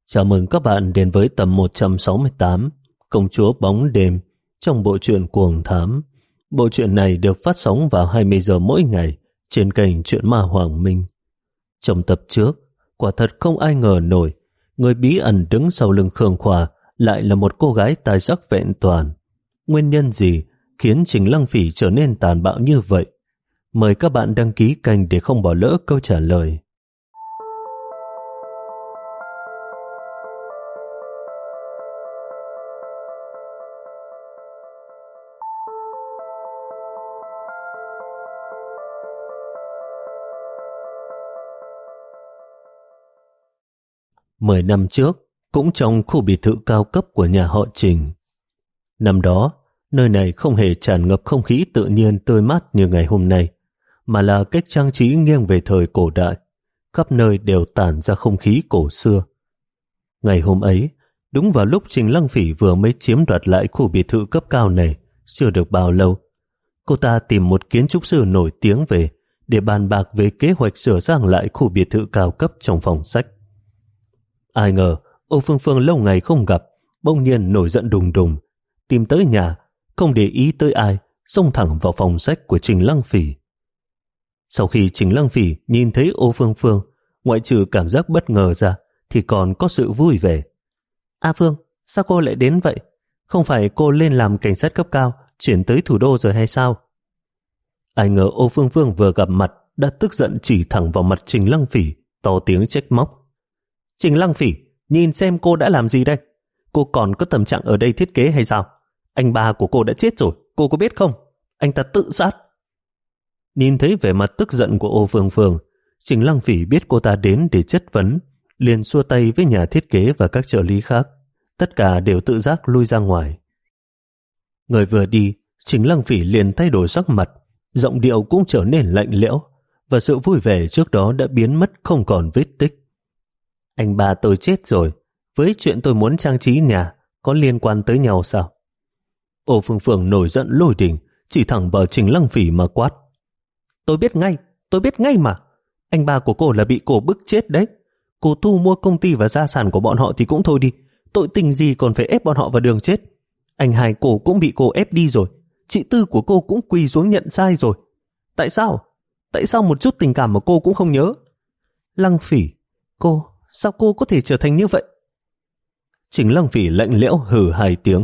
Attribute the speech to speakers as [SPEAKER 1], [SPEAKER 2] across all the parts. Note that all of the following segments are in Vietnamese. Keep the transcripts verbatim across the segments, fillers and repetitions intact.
[SPEAKER 1] Chào mừng các bạn đến với tập một trăm sáu mươi tám Công chúa bóng đêm trong bộ truyện Cuồng Thám. Bộ truyện này được phát sóng vào hai mươi giờ mỗi ngày trên kênh Truyện Ma Hoàng Minh. Trong tập trước, quả thật không ai ngờ nổi người bí ẩn đứng sau lưng Khương Khoa lại là một cô gái tài sắc vẹn toàn. Nguyên nhân gì khiến Trình Lăng Phỉ trở nên tàn bạo như vậy? Mời các bạn đăng ký kênh để không bỏ lỡ câu trả lời. Mười năm trước, cũng trong khu biệt thự cao cấp của nhà họ Trình. Năm đó, nơi này không hề tràn ngập không khí tự nhiên tươi mát như ngày hôm nay, mà là cách trang trí nghiêng về thời cổ đại. Khắp nơi đều tản ra không khí cổ xưa. Ngày hôm ấy, đúng vào lúc Trình Lăng Phỉ vừa mới chiếm đoạt lại khu biệt thự cấp cao này, chưa được bao lâu, cô ta tìm một kiến trúc sư nổi tiếng về để bàn bạc về kế hoạch sửa sang lại khu biệt thự cao cấp trong phòng sách. Ai ngờ, Âu Phương Phương lâu ngày không gặp, bỗng nhiên nổi giận đùng đùng, tìm tới nhà, không để ý tới ai, xông thẳng vào phòng sách của Trình Lăng Phỉ. Sau khi Trình Lăng Phỉ nhìn thấy Âu Phương Phương, ngoại trừ cảm giác bất ngờ ra, thì còn có sự vui vẻ. A Phương, sao cô lại đến vậy? Không phải cô lên làm cảnh sát cấp cao, chuyển tới thủ đô rồi hay sao? Ai ngờ Âu Phương Phương vừa gặp mặt, đã tức giận chỉ thẳng vào mặt Trình Lăng Phỉ, to tiếng trách móc. Trình Lăng Phỉ, nhìn xem cô đã làm gì đây? Cô còn có tâm trạng ở đây thiết kế hay sao? Anh ba của cô đã chết rồi, cô có biết không? Anh ta tự sát. Nhìn thấy vẻ mặt tức giận của Âu Phương Phương, Trình Lăng Phỉ biết cô ta đến để chất vấn, liền xua tay với nhà thiết kế và các trợ lý khác. Tất cả đều tự giác lui ra ngoài. Người vừa đi, Trình Lăng Phỉ liền thay đổi sắc mặt, giọng điệu cũng trở nên lạnh lẽo, và sự vui vẻ trước đó đã biến mất không còn vết tích. Anh ba tôi chết rồi, với chuyện tôi muốn trang trí nhà có liên quan tới nhau sao? Âu Phương Phương nổi giận lôi đình, chỉ thẳng vào Trình Lăng Phỉ mà quát. Tôi biết ngay, tôi biết ngay mà. Anh ba của cô là bị cô bức chết đấy. Cô thu mua công ty và gia sản của bọn họ thì cũng thôi đi, tội tình gì còn phải ép bọn họ vào đường chết. Anh hai cô cũng bị cô ép đi rồi, chị Tư của cô cũng quỳ xuống nhận sai rồi. Tại sao? Tại sao một chút tình cảm mà cô cũng không nhớ? Lăng Phỉ, cô... sao cô có thể trở thành như vậy? Trình Lăng Phỉ lạnh lẽo hừ hai tiếng.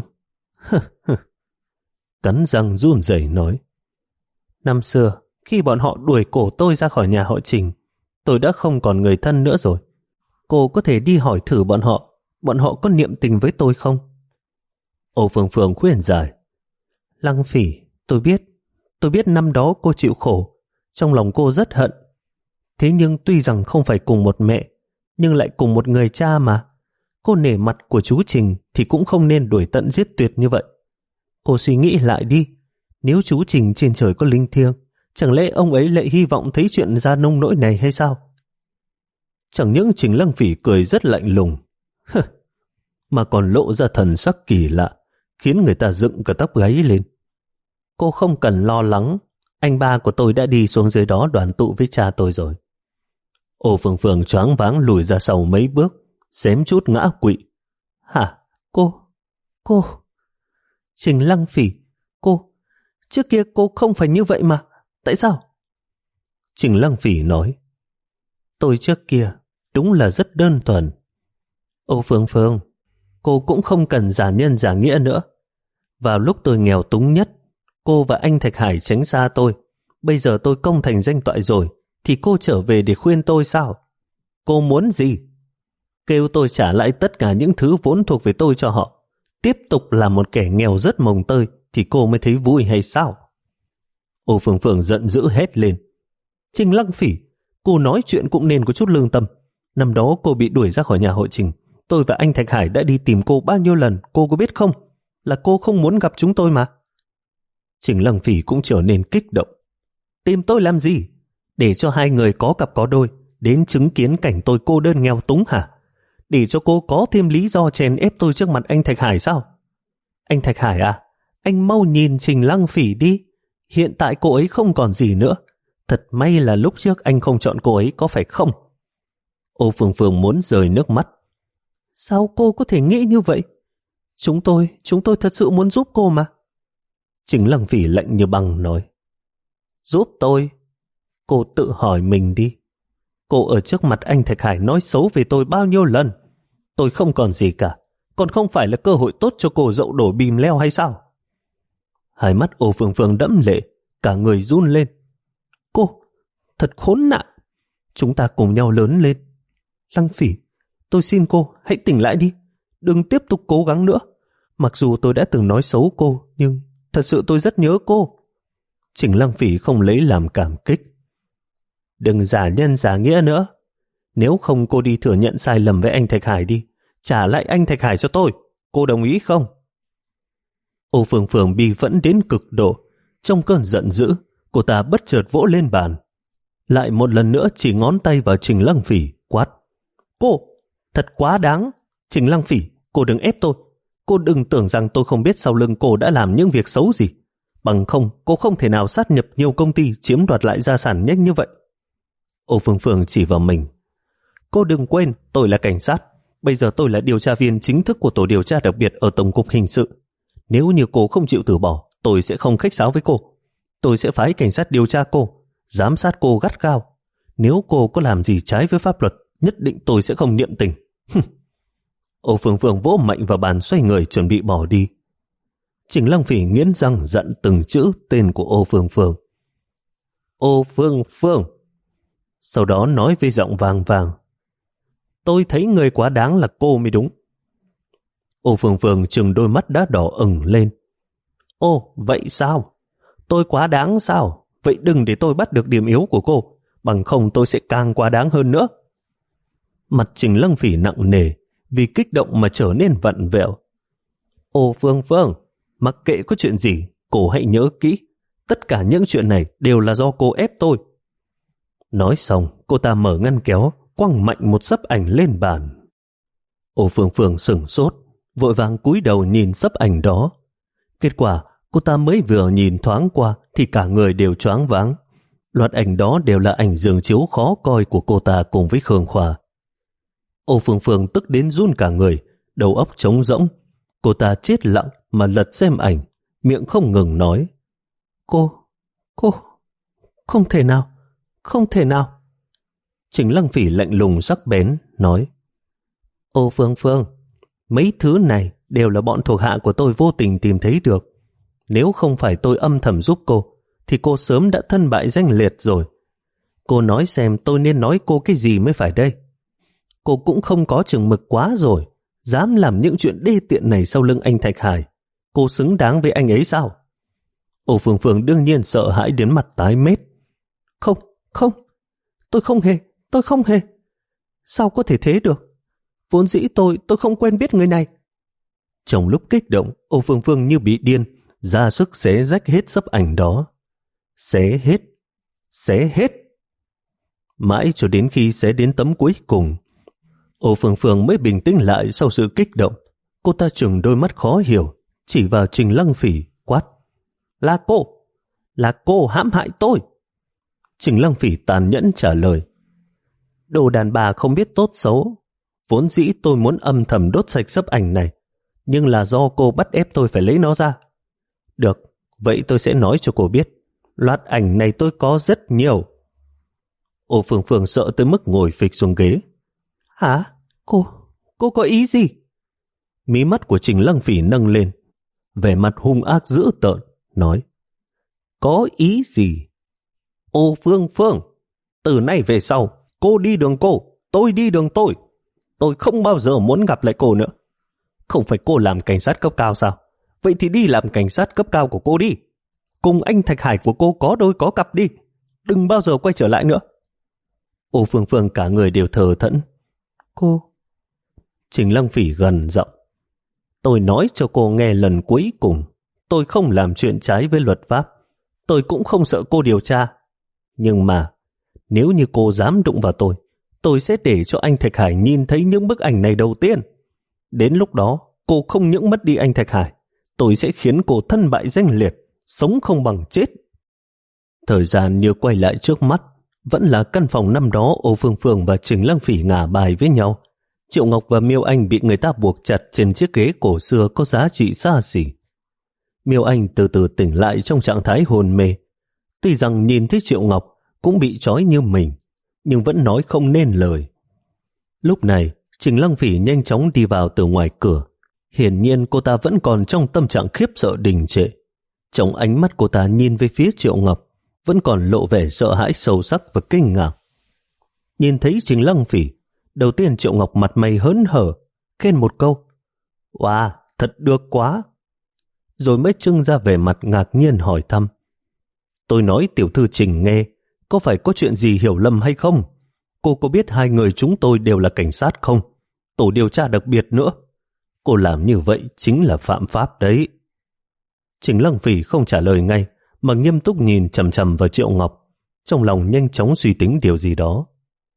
[SPEAKER 1] Cắn răng run rẩy nói. Năm xưa, khi bọn họ đuổi cổ tôi ra khỏi nhà họ Trình, tôi đã không còn người thân nữa rồi. Cô có thể đi hỏi thử bọn họ, bọn họ có niệm tình với tôi không? Âu Phương Phương khuyên giải. Lăng Phỉ, tôi biết, tôi biết năm đó cô chịu khổ, trong lòng cô rất hận. Thế nhưng tuy rằng không phải cùng một mẹ, nhưng lại cùng một người cha mà. Cô nể mặt của chú Trình thì cũng không nên đuổi tận giết tuyệt như vậy. Cô suy nghĩ lại đi, nếu chú Trình trên trời có linh thiêng, chẳng lẽ ông ấy lại hy vọng thấy chuyện ra nông nỗi này hay sao? Chẳng những Trình Lăng Phỉ cười rất lạnh lùng, mà còn lộ ra thần sắc kỳ lạ, khiến người ta dựng cả tóc gáy lên. Cô không cần lo lắng, anh ba của tôi đã đi xuống dưới đó đoàn tụ với cha tôi rồi. Âu Phương Phương choáng váng lùi ra sau mấy bước, xém chút ngã quỵ. Hả? Cô? Cô? Trình Lăng Phỉ, cô? Trước kia cô không phải như vậy mà, tại sao? Trình Lăng Phỉ nói. Tôi trước kia đúng là rất đơn thuần. Âu Phương Phương, cô cũng không cần giả nhân giả nghĩa nữa. Vào lúc tôi nghèo túng nhất, cô và anh Thạch Hải tránh xa tôi. Bây giờ tôi công thành danh toại rồi, thì cô trở về để khuyên tôi sao? Cô muốn gì? Kêu tôi trả lại tất cả những thứ vốn thuộc về tôi cho họ, tiếp tục là một kẻ nghèo rất mồng tơi, thì cô mới thấy vui hay sao? Âu Phương Phương giận dữ hét lên. Trình Lăng Phỉ, cô nói chuyện cũng nên có chút lương tâm. Năm đó cô bị đuổi ra khỏi nhà họ Trình, tôi và anh Thạch Hải đã đi tìm cô bao nhiêu lần, cô có biết không? Là cô không muốn gặp chúng tôi mà. Trình Lăng Phỉ cũng trở nên kích động. Tìm tôi làm gì? Để cho hai người có cặp có đôi đến chứng kiến cảnh tôi cô đơn nghèo túng hả? Để cho cô có thêm lý do chèn ép tôi trước mặt anh Thạch Hải sao? Anh Thạch Hải à, anh mau nhìn Trình Lăng Phỉ đi. Hiện tại cô ấy không còn gì nữa. Thật may là lúc trước anh không chọn cô ấy, có phải không? Âu Phương Phương muốn rơi nước mắt. Sao cô có thể nghĩ như vậy? Chúng tôi, chúng tôi thật sự muốn giúp cô mà. Trình Lăng Phỉ lạnh như băng nói. Giúp tôi? Cô tự hỏi mình đi. Cô ở trước mặt anh Thạch Hải nói xấu về tôi bao nhiêu lần? Tôi không còn gì cả. Còn không phải là cơ hội tốt cho cô dậu đổ bìm leo hay sao? Hai mắt Ô Phương Phương đẫm lệ, cả người run lên. Cô, thật khốn nạn. Chúng ta cùng nhau lớn lên. Lăng Phỉ, tôi xin cô, hãy tỉnh lại đi. Đừng tiếp tục cố gắng nữa. Mặc dù tôi đã từng nói xấu cô, nhưng thật sự tôi rất nhớ cô. Trình Lăng Phỉ không lấy làm cảm kích. Đừng giả nhân giả nghĩa nữa. Nếu không cô đi thừa nhận sai lầm với anh Thạch Hải đi. Trả lại anh Thạch Hải cho tôi. Cô đồng ý không? Ô Phương Phương bi phẫn đến cực độ. Trong cơn giận dữ, cô ta bất chợt vỗ lên bàn. Lại một lần nữa chỉ ngón tay vào Trình Lăng Phỉ, quát. Cô, thật quá đáng. Trình Lăng Phỉ, cô đừng ép tôi. Cô đừng tưởng rằng tôi không biết sau lưng cô đã làm những việc xấu gì. Bằng không, cô không thể nào sát nhập nhiều công ty chiếm đoạt lại gia sản nhanh như vậy. Ô Phương Phương chỉ vào mình. Cô đừng quên, tôi là cảnh sát. Bây giờ tôi là điều tra viên chính thức của tổ điều tra đặc biệt ở Tổng cục Hình sự. Nếu như cô không chịu từ bỏ, tôi sẽ không khách sáo với cô. Tôi sẽ phái cảnh sát điều tra cô, giám sát cô gắt gao. Nếu cô có làm gì trái với pháp luật, nhất định tôi sẽ không niệm tình. Ô Phương Phương vỗ mạnh vào bàn, xoay người chuẩn bị bỏ đi. Trình Lăng Phỉ nghiến răng dặn từng chữ tên của Ô Phương Phương. Ô Phương Phương. Sau đó nói với giọng vang vang. Tôi thấy người quá đáng là cô mới đúng. Ô Phương Phương trừng đôi mắt đã đỏ ửng lên. Ô, vậy sao? Tôi quá đáng sao? Vậy đừng để tôi bắt được điểm yếu của cô, bằng không tôi sẽ càng quá đáng hơn nữa. Mặt Trình Lăng Phỉ nặng nề, vì kích động mà trở nên vặn vẹo. Ô Phương Phương, mặc kệ có chuyện gì, cô hãy nhớ kỹ, tất cả những chuyện này đều là do cô ép tôi. Nói xong, cô ta mở ngăn kéo, quăng mạnh một xấp ảnh lên bàn. Ô Phương Phương sửng sốt, vội vàng cúi đầu nhìn xấp ảnh đó. Kết quả, cô ta mới vừa nhìn thoáng qua thì cả người đều choáng váng. Loạt ảnh đó đều là ảnh giường chiếu khó coi của cô ta cùng với Khương Khoa. Ô Phương Phương tức đến run cả người, đầu óc trống rỗng. Cô ta chết lặng mà lật xem ảnh, miệng không ngừng nói. Cô, cô, không thể nào, không thể nào. Trình Lăng Phỉ lạnh lùng sắc bén, nói. Ô Phương Phương, mấy thứ này đều là bọn thuộc hạ của tôi vô tình tìm thấy được. Nếu không phải tôi âm thầm giúp cô, thì cô sớm đã thân bại danh liệt rồi. Cô nói xem tôi nên nói cô cái gì mới phải đây. Cô cũng không có chừng mực quá rồi, dám làm những chuyện đê tiện này sau lưng anh Thạch Hải. Cô xứng đáng với anh ấy sao? Ô Phương Phương đương nhiên sợ hãi đến mặt tái mét. Không, không, tôi không hề, tôi không hề. Sao có thể thế được? Vốn dĩ tôi, tôi không quen biết người này. Trong lúc kích động, Ô Phương Phương như bị điên, ra sức xé rách hết xấp ảnh đó. Xé hết, xé hết. Mãi cho đến khi xé đến tấm cuối cùng, Ô Phương Phương mới bình tĩnh lại sau sự kích động. Cô ta trừng đôi mắt khó hiểu, chỉ vào Trình Lăng Phỉ, quát. Là cô, là cô hãm hại tôi. Trình Lăng Phỉ tàn nhẫn trả lời. Đồ đàn bà không biết tốt xấu. Vốn dĩ tôi muốn âm thầm đốt sạch xấp ảnh này, nhưng là do cô bắt ép tôi phải lấy nó ra. Được, vậy tôi sẽ nói cho cô biết. Loạt ảnh này tôi có rất nhiều. Ô Phương Phương sợ tới mức ngồi phịch xuống ghế. Hả? Cô, cô có ý gì? Mí mắt của Trình Lăng Phỉ nâng lên, vẻ mặt hung ác dữ tợn, nói. Có ý gì? Ô Phương Phương, từ nay về sau, cô đi đường cô, tôi đi đường tôi. Tôi không bao giờ muốn gặp lại cô nữa. Không phải cô làm cảnh sát cấp cao sao? Vậy thì đi làm cảnh sát cấp cao của cô đi. Cùng anh Thạch Hải của cô có đôi có cặp đi. Đừng bao giờ quay trở lại nữa. Ô Phương Phương cả người đều thờ thẫn. Cô... Trình Lăng Phỉ gần giọng. Tôi nói cho cô nghe lần cuối cùng. Tôi không làm chuyện trái với luật pháp. Tôi cũng không sợ cô điều tra. Nhưng mà nếu như cô dám đụng vào tôi, tôi sẽ để cho anh Thạch Hải nhìn thấy những bức ảnh này đầu tiên. Đến lúc đó, cô không những mất đi anh Thạch Hải, tôi sẽ khiến cô thân bại danh liệt, sống không bằng chết. Thời gian như quay lại trước mắt, vẫn là căn phòng năm đó Ô Phương Phương và Trình Lăng Phỉ ngả bài với nhau. Triệu Ngọc và Miêu Anh bị người ta buộc chặt trên chiếc ghế cổ xưa có giá trị xa xỉ. Miêu Anh từ từ tỉnh lại trong trạng thái hôn mê. Tuy rằng nhìn thấy Triệu Ngọc cũng bị trói như mình, nhưng vẫn nói không nên lời. Lúc này, Trình Lăng Phỉ nhanh chóng đi vào từ ngoài cửa. Hiển nhiên cô ta vẫn còn trong tâm trạng khiếp sợ đình trệ. Trong ánh mắt cô ta nhìn về phía Triệu Ngọc, vẫn còn lộ vẻ sợ hãi sâu sắc và kinh ngạc. Nhìn thấy Trình Lăng Phỉ, đầu tiên Triệu Ngọc mặt mày hớn hở, khen một câu: "Wow, thật được quá!" Rồi mới trưng ra vẻ mặt ngạc nhiên hỏi thăm: "Tôi nói tiểu thư Trình nghe, có phải có chuyện gì hiểu lầm hay không? Cô có biết hai người chúng tôi đều là cảnh sát không? Tổ điều tra đặc biệt nữa. Cô làm như vậy chính là phạm pháp đấy." Trình Lăng Phỉ không trả lời ngay, mà nghiêm túc nhìn chằm chằm vào Triệu Ngọc, trong lòng nhanh chóng suy tính điều gì đó.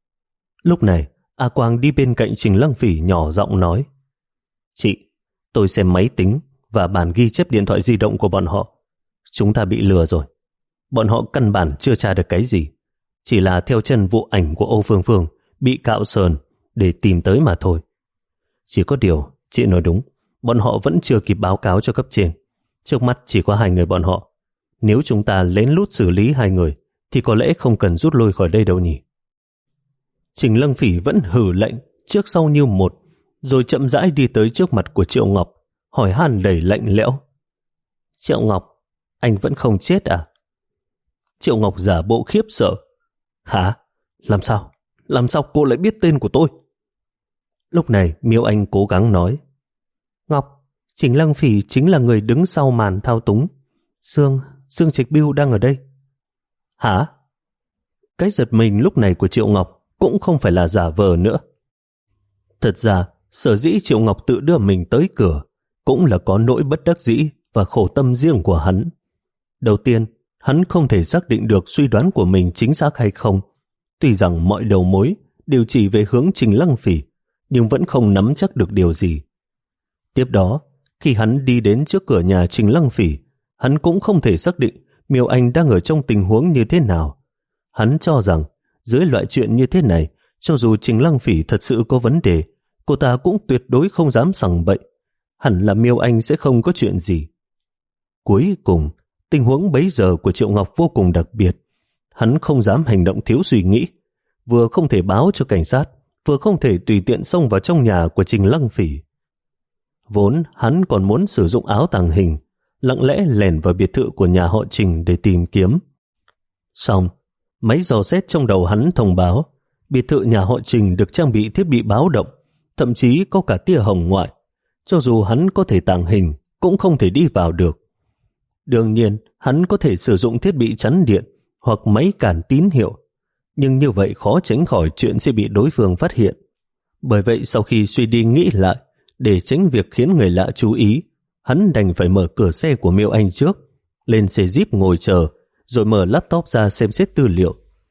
[SPEAKER 1] Lúc này, A Quang đi bên cạnh Trình Lăng Phỉ nhỏ giọng nói: "Chị, tôi xem máy tính và bản ghi chép điện thoại di động của bọn họ. Chúng ta bị lừa rồi. Bọn họ căn bản chưa tra được cái gì, chỉ là theo chân vụ ảnh của Âu Phương Phương bị cạo sờn để tìm tới mà thôi. Chỉ có điều, chị nói đúng, bọn họ vẫn chưa kịp báo cáo cho cấp trên. Trước mắt chỉ có hai người bọn họ. Nếu chúng ta lén lút xử lý hai người, thì có lẽ không cần rút lui khỏi đây đâu nhỉ." Trình Lăng Phỉ vẫn hử lệnh trước sau như một, rồi chậm rãi đi tới trước mặt của Triệu Ngọc, hỏi han đầy lạnh lẽo: "Triệu Ngọc, anh vẫn không chết à?" Triệu Ngọc giả bộ khiếp sợ: "Hả? Làm sao? Làm sao cô lại biết tên của tôi?" Lúc này Miêu Anh cố gắng nói: "Ngọc, Trình Lăng Phỉ chính là người đứng sau màn thao túng. Dương, Dương Trạch Bưu đang ở đây." "Hả?" Cái giật mình lúc này của Triệu Ngọc cũng không phải là giả vờ nữa. Thật ra, sở dĩ Triệu Ngọc tự đưa mình tới cửa cũng là có nỗi bất đắc dĩ và khổ tâm riêng của hắn. Đầu tiên, hắn không thể xác định được suy đoán của mình chính xác hay không. Tuy rằng mọi đầu mối đều chỉ về hướng Trình Lăng Phỉ, nhưng vẫn không nắm chắc được điều gì. Tiếp đó, khi hắn đi đến trước cửa nhà Trình Lăng Phỉ, hắn cũng không thể xác định Miêu Anh đang ở trong tình huống như thế nào. Hắn cho rằng, dưới loại chuyện như thế này, cho dù Trình Lăng Phỉ thật sự có vấn đề, cô ta cũng tuyệt đối không dám sằng bậy. Hẳn là Miêu Anh sẽ không có chuyện gì. Cuối cùng, tình huống bấy giờ của Triệu Ngọc vô cùng đặc biệt. Hắn không dám hành động thiếu suy nghĩ, vừa không thể báo cho cảnh sát, vừa không thể tùy tiện xông vào trong nhà của Trình Lăng Phỉ. Vốn hắn còn muốn sử dụng áo tàng hình, lặng lẽ lèn vào biệt thự của nhà họ Trình để tìm kiếm. Xong, máy dò xét trong đầu hắn thông báo biệt thự nhà họ Trình được trang bị thiết bị báo động, thậm chí có cả tia hồng ngoại. Cho dù hắn có thể tàng hình, cũng không thể đi vào được. Đương nhiên, hắn có thể sử dụng thiết bị chắn điện hoặc máy cản tín hiệu, nhưng như vậy khó tránh khỏi chuyện sẽ bị đối phương phát hiện. Bởi vậy sau khi suy đi nghĩ lại, để tránh việc khiến người lạ chú ý, hắn đành phải mở cửa xe của Miêu Anh trước, lên xe Jeep ngồi chờ, rồi mở laptop ra xem xét tư liệu.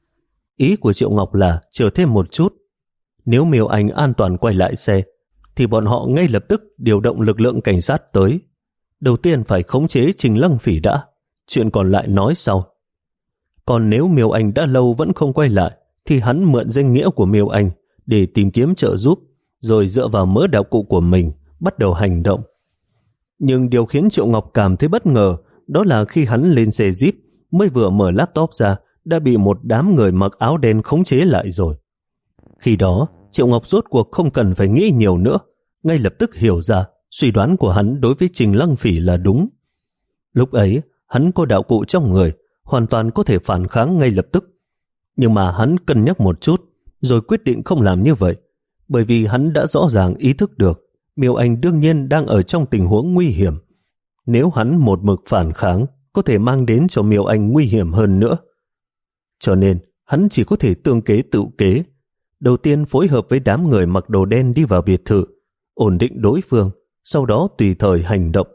[SPEAKER 1] Ý của Triệu Ngọc là chờ thêm một chút. Nếu Miêu Anh an toàn quay lại xe, thì bọn họ ngay lập tức điều động lực lượng cảnh sát tới. Đầu tiên phải khống chế Trình Lăng Phỉ đã, chuyện còn lại nói sau. Còn nếu Miêu Anh đã lâu vẫn không quay lại, thì hắn mượn danh nghĩa của Miêu Anh để tìm kiếm trợ giúp, rồi dựa vào mớ đạo cụ của mình bắt đầu hành động. Nhưng điều khiến Triệu Ngọc cảm thấy bất ngờ đó là khi hắn lên xe Jeep, mới vừa mở laptop ra đã bị một đám người mặc áo đen khống chế lại rồi. Khi đó, Triệu Ngọc rốt cuộc không cần phải nghĩ nhiều nữa, ngay lập tức hiểu ra suy đoán của hắn đối với Trình Lăng Phỉ là đúng. Lúc ấy, hắn có đạo cụ trong người, hoàn toàn có thể phản kháng ngay lập tức. Nhưng mà hắn cân nhắc một chút, rồi quyết định không làm như vậy, bởi vì hắn đã rõ ràng ý thức được Miêu Anh đương nhiên đang ở trong tình huống nguy hiểm. Nếu hắn một mực phản kháng, có thể mang đến cho Miêu Anh nguy hiểm hơn nữa. Cho nên, hắn chỉ có thể tương kế tự kế. Đầu tiên phối hợp với đám người mặc đồ đen đi vào biệt thự, ổn định đối phương, sau đó tùy thời hành động.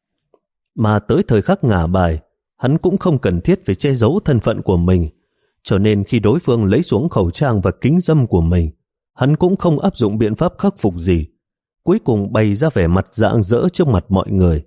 [SPEAKER 1] Mà tới thời khắc ngả bài, hắn cũng không cần thiết phải che giấu thân phận của mình, cho nên khi đối phương lấy xuống khẩu trang và kính râm của mình, hắn cũng không áp dụng biện pháp khắc phục gì, cuối cùng bày ra vẻ mặt rạng rỡ trước mặt mọi người.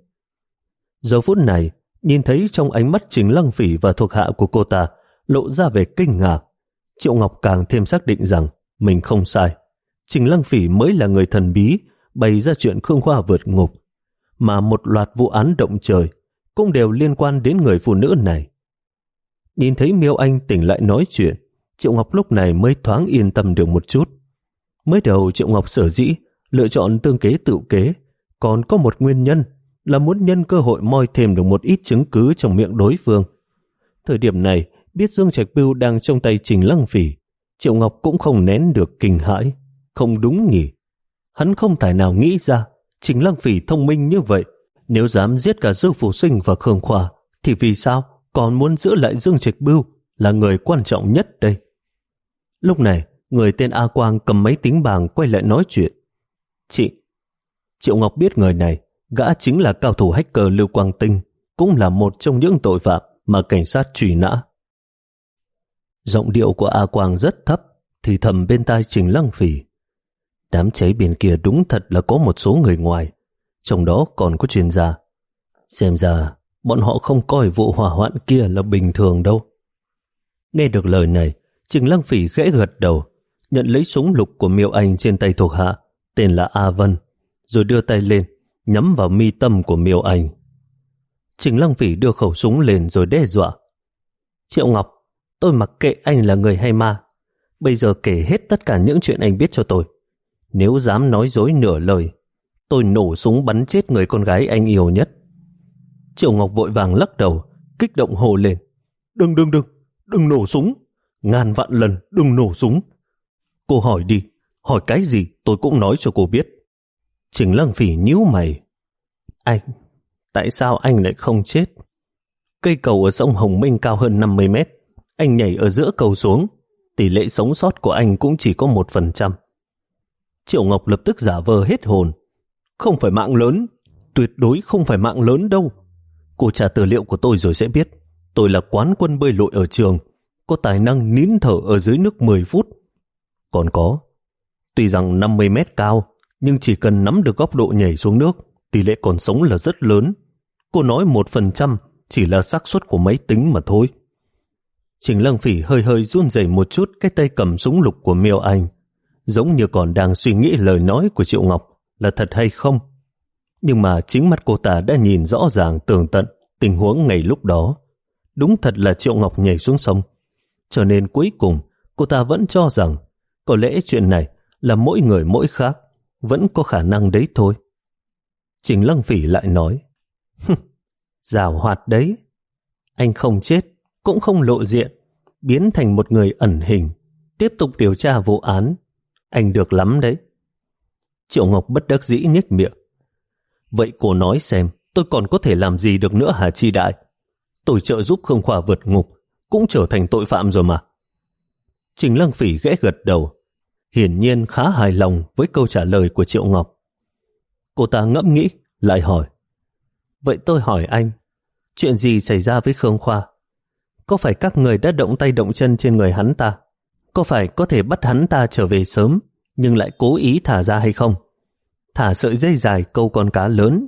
[SPEAKER 1] Giờ phút này, nhìn thấy trong ánh mắt Trình Lăng Phỉ và thuộc hạ của cô ta lộ ra vẻ kinh ngạc, Triệu Ngọc càng thêm xác định rằng mình không sai. Trình Lăng Phỉ mới là người thần bí bày ra chuyện Khương Khoa vượt ngục, mà một loạt vụ án động trời cũng đều liên quan đến người phụ nữ này. Nhìn thấy Miêu Anh tỉnh lại nói chuyện, Triệu Ngọc lúc này mới thoáng yên tâm được một chút. Mới đầu Triệu Ngọc sở dĩ lựa chọn tương kế tự kế, còn có một nguyên nhân là muốn nhân cơ hội moi thêm được một ít chứng cứ trong miệng đối phương. Thời điểm này, biết Dương Trạch Bưu đang trong tay Trình Lăng Phỉ, Triệu Ngọc cũng không nén được kinh hãi. Không đúng nhỉ? Hắn không thể nào nghĩ ra Trình Lăng Phỉ thông minh như vậy, nếu dám giết cả Dương Phủ Sinh và Khương Khoa, thì vì sao còn muốn giữ lại Dương Trạch Bưu là người quan trọng nhất đây? Lúc này, người tên A Quang cầm máy tính bảng quay lại nói chuyện. Chị, Triệu Ngọc biết người này, gã chính là cao thủ hacker Lưu Quang Tinh, cũng là một trong những tội phạm mà cảnh sát truy nã. Giọng điệu của A Quang rất thấp, thì thầm bên tai Trình Lăng Phỉ. Đám cháy bên kia đúng thật là có một số người ngoài, trong đó còn có chuyên gia. Xem ra, bọn họ không coi vụ hỏa hoạn kia là bình thường đâu. Nghe được lời này, Trình Lăng Phỉ khẽ gật đầu, nhận lấy súng lục của Miêu Anh trên tay thuộc hạ, tên là A Vân, rồi đưa tay lên, nhắm vào mi tâm của Miêu Anh. Trình Lăng Phỉ đưa khẩu súng lên rồi đe dọa. Triệu Ngọc, tôi mặc kệ anh là người hay ma. Bây giờ kể hết tất cả những chuyện anh biết cho tôi. Nếu dám nói dối nửa lời, tôi nổ súng bắn chết người con gái anh yêu nhất. Triệu Ngọc vội vàng lắc đầu, kích động hô lên. Đừng đừng đừng, đừng nổ súng. Ngàn vạn lần đừng nổ súng. Cô hỏi đi, hỏi cái gì tôi cũng nói cho cô biết. Trình Lăng Phỉ nhíu mày. Anh, tại sao anh lại không chết? Cây cầu ở sông Hồng Minh cao hơn năm mươi mét. Anh nhảy ở giữa cầu xuống, tỷ lệ sống sót của anh cũng chỉ có một phần trăm. Triệu Ngọc lập tức giả vờ hết hồn. Không phải mạng lớn, tuyệt đối không phải mạng lớn đâu. Cô trả tư liệu của tôi rồi sẽ biết. Tôi là quán quân bơi lội ở trường, có tài năng nín thở ở dưới nước mười phút. Còn có, tuy rằng năm mươi mét cao, nhưng chỉ cần nắm được góc độ nhảy xuống nước, tỷ lệ còn sống là rất lớn. Cô nói một phần trăm chỉ là xác suất của máy tính mà thôi. Trình Lăng Phỉ hơi hơi run rẩy một chút cái tay cầm súng lục của Miêu Anh, giống như còn đang suy nghĩ lời nói của Triệu Ngọc là thật hay không. Nhưng mà chính mắt cô ta đã nhìn rõ ràng tường tận tình huống ngày lúc đó. Đúng thật là Triệu Ngọc nhảy xuống sông. Cho nên cuối cùng cô ta vẫn cho rằng có lẽ chuyện này là mỗi người mỗi khác, vẫn có khả năng đấy thôi. Trình Lăng Phỉ lại nói, giảo hoạt đấy. Anh không chết, cũng không lộ diện, biến thành một người ẩn hình, tiếp tục điều tra vụ án. Anh được lắm đấy. Triệu Ngọc bất đắc dĩ nhếch miệng. Vậy cô nói xem, tôi còn có thể làm gì được nữa hả Chi Đại? Tôi trợ giúp Khương Khoa vượt ngục, cũng trở thành tội phạm rồi mà. Trình Lăng Phỉ ghé gật đầu, hiển nhiên khá hài lòng với câu trả lời của Triệu Ngọc. Cô ta ngẫm nghĩ, lại hỏi. Vậy tôi hỏi anh, chuyện gì xảy ra với Khương Khoa? Có phải các người đã động tay động chân trên người hắn ta? Có phải có thể bắt hắn ta trở về sớm, nhưng lại cố ý thả ra hay không? Thả sợi dây dài câu con cá lớn.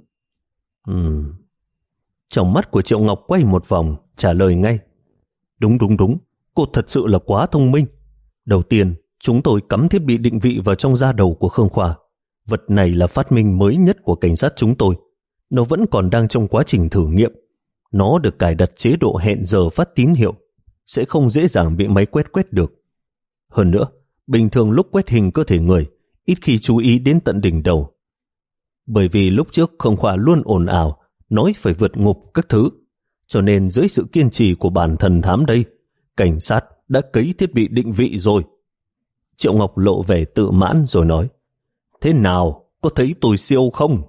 [SPEAKER 1] Ừm. Trong mắt của Triệu Ngọc quay một vòng, trả lời ngay. Đúng đúng đúng, cô thật sự là quá thông minh. Đầu tiên, chúng tôi cắm thiết bị định vị vào trong da đầu của Khương Khoa. Vật này là phát minh mới nhất của cảnh sát chúng tôi. Nó vẫn còn đang trong quá trình thử nghiệm. Nó được cài đặt chế độ hẹn giờ phát tín hiệu, sẽ không dễ dàng bị máy quét quét được. Hơn nữa, bình thường lúc quét hình cơ thể người, ít khi chú ý đến tận đỉnh đầu. Bởi vì lúc trước Khương Khoa luôn ồn ào, nói phải vượt ngục các thứ, cho nên dưới sự kiên trì của bản thần thám đây, cảnh sát đã cấy thiết bị định vị rồi. Triệu Ngọc lộ vẻ tự mãn rồi nói, thế nào, có thấy tôi siêu không?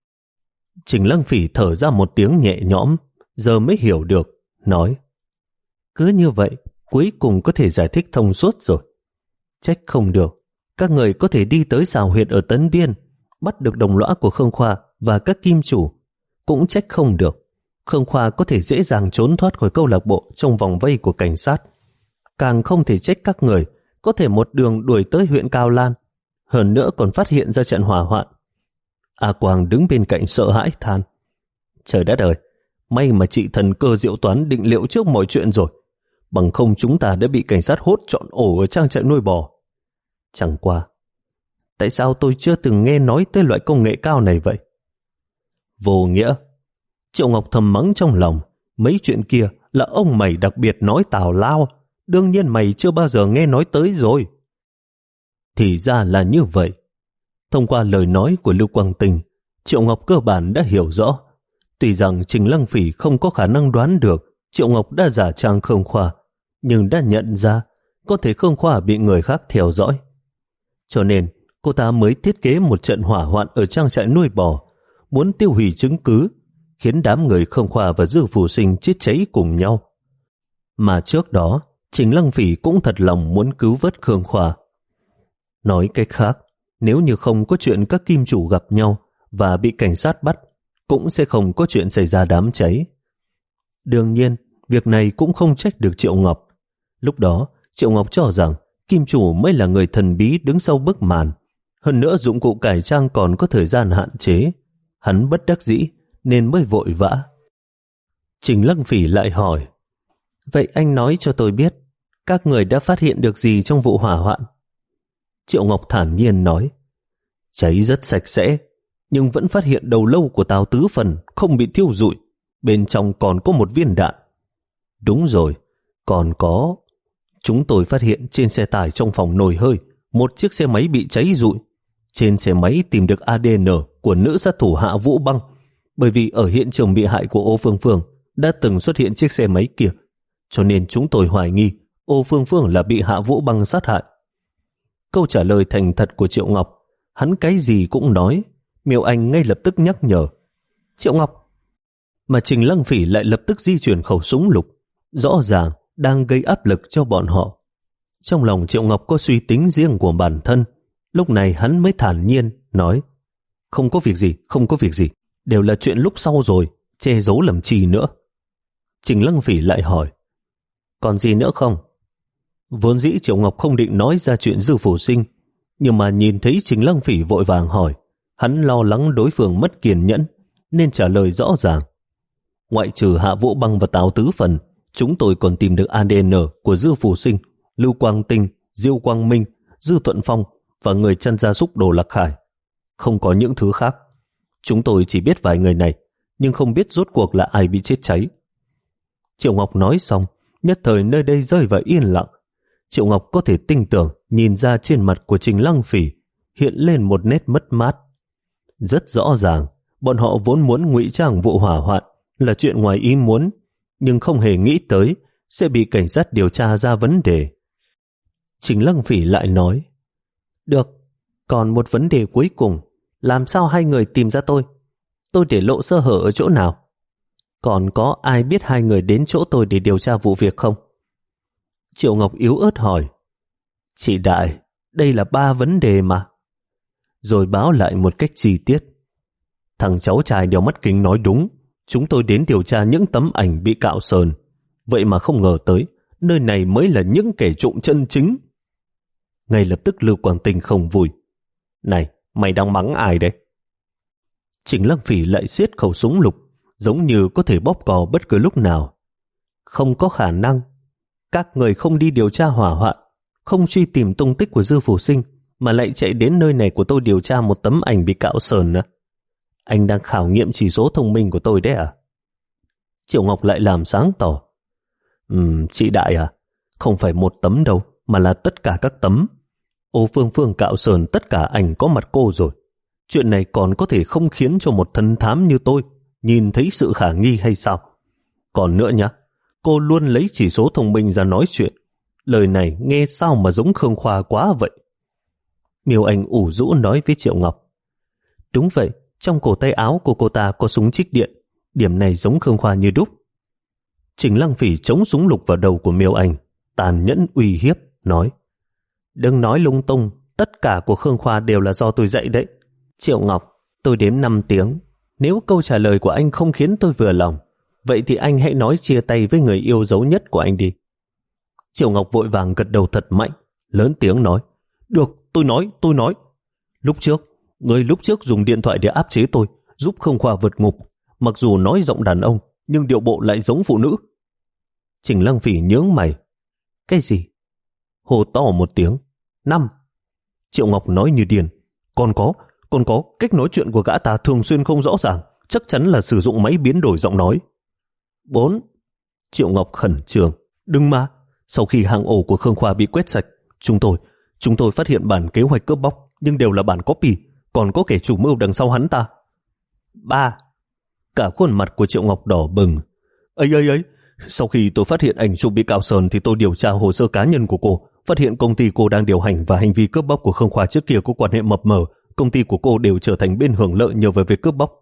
[SPEAKER 1] Trình Lăng Phỉ thở ra một tiếng nhẹ nhõm, giờ mới hiểu được, nói, cứ như vậy, cuối cùng có thể giải thích thông suốt rồi. Trách không được, các người có thể đi tới xào huyệt ở Tấn Biên, bắt được đồng lõa của Khương Khoa và các kim chủ. Cũng trách không được, Khương Khoa có thể dễ dàng trốn thoát khỏi câu lạc bộ trong vòng vây của cảnh sát. Càng không thể trách các người có thể một đường đuổi tới huyện Cao Lan, hơn nữa còn phát hiện ra trận hỏa hoạn. A Quang đứng bên cạnh sợ hãi than, trời đất ơi, may mà chị thần cơ diệu toán định liệu trước mọi chuyện rồi, bằng không chúng ta đã bị cảnh sát hốt trọn ổ ở trang trại nuôi bò. Chẳng qua, Tại sao tôi chưa từng nghe nói tới loại công nghệ cao này vậy? Vô nghĩa. Triệu Ngọc thầm mắng trong lòng. Mấy chuyện kia là ông mày đặc biệt nói tào lao. Đương nhiên mày chưa bao giờ nghe nói tới rồi. Thì ra là như vậy. Thông qua lời nói của Lưu Quang Tinh, Triệu Ngọc cơ bản đã hiểu rõ. Tuy rằng Trình Lăng Phỉ không có khả năng đoán được Triệu Ngọc đã giả trang Khương Khoa, nhưng đã nhận ra có thể Khương Khoa bị người khác theo dõi. Cho nên cô ta mới thiết kế một trận hỏa hoạn ở trang trại nuôi bò, muốn tiêu hủy chứng cứ, khiến đám người Khương Khoa và Dư Phù Sinh chết cháy cùng nhau. Mà trước đó, Trình Lăng Phỉ cũng thật lòng muốn cứu vớt Khương Khoa. Nói cách khác, nếu như không có chuyện các kim chủ gặp nhau và bị cảnh sát bắt, cũng sẽ không có chuyện xảy ra đám cháy. Đương nhiên, việc này cũng không trách được Triệu Ngọc. Lúc đó, Triệu Ngọc cho rằng kim chủ mới là người thần bí đứng sau bức màn. Hơn nữa dụng cụ cải trang còn có thời gian hạn chế. Hắn bất đắc dĩ nên mới vội vã. Trình Lăng Phỉ lại hỏi, vậy anh nói cho tôi biết, các người đã phát hiện được gì trong vụ hỏa hoạn? Triệu Ngọc thản nhiên nói, cháy rất sạch sẽ, nhưng vẫn phát hiện đầu lâu của Tào Tứ Phần không bị thiêu rụi, bên trong còn có một viên đạn. Đúng rồi, còn có. Chúng tôi phát hiện trên xe tải trong phòng nồi hơi, một chiếc xe máy bị cháy rụi. Trên xe máy tìm được a đê en của nữ sát thủ Hạ Vũ Băng, bởi vì ở hiện trường bị hại của Ô Phương Phương đã từng xuất hiện chiếc xe máy kia, cho nên chúng tôi hoài nghi Ô Phương Phương là bị Hạ Vũ Băng sát hại. Câu trả lời thành thật của Triệu Ngọc, hắn cái gì cũng nói. Miêu Anh ngay lập tức nhắc nhở, Triệu Ngọc. Mà Trình Lăng Phỉ lại lập tức di chuyển khẩu súng lục, rõ ràng đang gây áp lực cho bọn họ. Trong lòng Triệu Ngọc có suy tính riêng của bản thân. Lúc này hắn mới thản nhiên nói, không có việc gì, không có việc gì, đều là chuyện lúc sau rồi, che giấu làm chi nữa. Trình Lăng Phỉ lại hỏi, còn gì nữa không? Vốn dĩ Triệu Ngọc không định nói ra chuyện Dư Phù Sinh, nhưng mà nhìn thấy Trình Lăng Phỉ vội vàng hỏi, hắn lo lắng đối phương mất kiên nhẫn, nên trả lời rõ ràng. Ngoại trừ Hạ Vũ Băng và Tào Tứ Phần, chúng tôi còn tìm được a đê en của Dư Phù Sinh, Lưu Quang Tinh, Diêu Quang Minh, Dư Thuận Phong và người chăn gia súc Đồ Lạc Hải. Không có những thứ khác. Chúng tôi chỉ biết vài người này, nhưng không biết rốt cuộc là ai bị chết cháy. Triệu Ngọc nói xong, nhất thời nơi đây rơi vào yên lặng. Triệu Ngọc có thể tinh tưởng nhìn ra trên mặt của Trình Lăng Phỉ hiện lên một nét mất mát. Rất rõ ràng, bọn họ vốn muốn ngụy trang vụ hỏa hoạn là chuyện ngoài ý muốn, nhưng không hề nghĩ tới sẽ bị cảnh sát điều tra ra vấn đề. Trình Lăng Phỉ lại nói, được, còn một vấn đề cuối cùng, làm sao hai người tìm ra tôi? Tôi để lộ sơ hở ở chỗ nào? Còn có ai biết hai người đến chỗ tôi để điều tra vụ việc không? Triệu Ngọc yếu ớt hỏi, chị Đại, đây là ba vấn đề mà. Rồi báo lại một cách chi tiết. Thằng cháu trai đeo mắt kính nói đúng, chúng tôi đến điều tra những tấm ảnh bị cạo sờn. Vậy mà không ngờ tới, nơi này mới là những kẻ trộm chân chính. Ngay lập tức Lưu Quang Tinh không vui. Này, mày đang mắng ai đấy? Trình Lăng Phỉ lại siết khẩu súng lục, giống như có thể bóp cò bất cứ lúc nào. Không có khả năng. Các người không đi điều tra hỏa hoạn, không truy tìm tung tích của Dư Phù Sinh, mà lại chạy đến nơi này của tôi điều tra một tấm ảnh bị cạo sờn nữa. Anh đang khảo nghiệm chỉ số thông minh của tôi đấy à? Triệu Ngọc lại làm sáng tỏ. Ừm, chị Đại à, không phải một tấm đâu, mà là tất cả các tấm. Ô Phương Phương cạo sờn tất cả ảnh có mặt cô rồi. Chuyện này còn có thể không khiến cho một thân thám như tôi nhìn thấy sự khả nghi hay sao? Còn nữa nhá, cô luôn lấy chỉ số thông minh ra nói chuyện. Lời này nghe sao mà giống Khương Khoa quá vậy? Miêu Anh ủ rũ nói với Triệu Ngọc. Đúng vậy, trong cổ tay áo của cô ta có súng trích điện. Điểm này giống Khương Khoa như đúc. Trình Lăng Phỉ chống súng lục vào đầu của Miêu Anh, tàn nhẫn uy hiếp, nói. Đừng nói lung tung, tất cả của Khương Khoa đều là do tôi dạy đấy. Triệu Ngọc, tôi đếm năm tiếng. Nếu câu trả lời của anh không khiến tôi vừa lòng, vậy thì anh hãy nói chia tay với người yêu dấu nhất của anh đi. Triệu Ngọc vội vàng gật đầu thật mạnh, lớn tiếng nói. Được, tôi nói, tôi nói. Lúc trước, người lúc trước dùng điện thoại để áp chế tôi, giúp Khương Khoa vượt ngục. Mặc dù nói giọng đàn ông, nhưng điệu bộ lại giống phụ nữ. Trình Lăng Phỉ nhướng mày. Cái gì? Hồ to một tiếng. Năm. Triệu Ngọc nói như điên. Còn có, còn có, cách nói chuyện của gã ta thường xuyên không rõ ràng, chắc chắn là sử dụng máy biến đổi giọng nói. Bốn. Triệu Ngọc khẩn trương. Đừng mà, sau khi hang ổ của Khương Khoa bị quét sạch, chúng tôi, chúng tôi phát hiện bản kế hoạch cướp bóc, nhưng đều là bản copy, còn có kẻ chủ mưu đằng sau hắn ta. Ba. Cả khuôn mặt của Triệu Ngọc đỏ bừng. Ấy ấy ấy, sau khi tôi phát hiện ảnh chụp bị cạo sờn thì tôi điều tra hồ sơ cá nhân của cô, phát hiện công ty cô đang điều hành và hành vi cướp bóc của Khương Khoa trước kia có quan hệ mập mờ, công ty của cô đều trở thành bên hưởng lợi nhờ vào việc cướp bóc.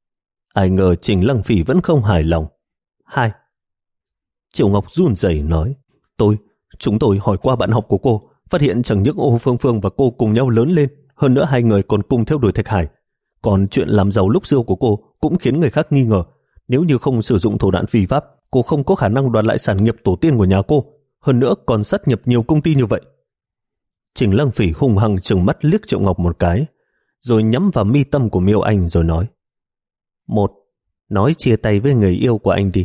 [SPEAKER 1] Ai ngờ Trình Lăng Phỉ vẫn không hài lòng. Hai. Triệu Ngọc run rẩy nói, tôi, chúng tôi hỏi qua bạn học của cô, phát hiện chẳng những Ô Phương Phương và cô cùng nhau lớn lên, hơn nữa hai người còn cùng theo đuổi Thạch Hải. Còn chuyện làm giàu lúc xưa của cô cũng khiến người khác nghi ngờ. Nếu như không sử dụng thủ đoạn phi pháp, cô không có khả năng đoạt lại sản nghiệp tổ tiên của nhà cô, hơn nữa còn sát nhập nhiều công ty như vậy. Trình Lăng Phỉ hung hăng trừng mắt liếc Triệu Ngọc một cái, rồi nhắm vào mi tâm của Miêu Anh rồi nói, một, nói chia tay với người yêu của anh đi.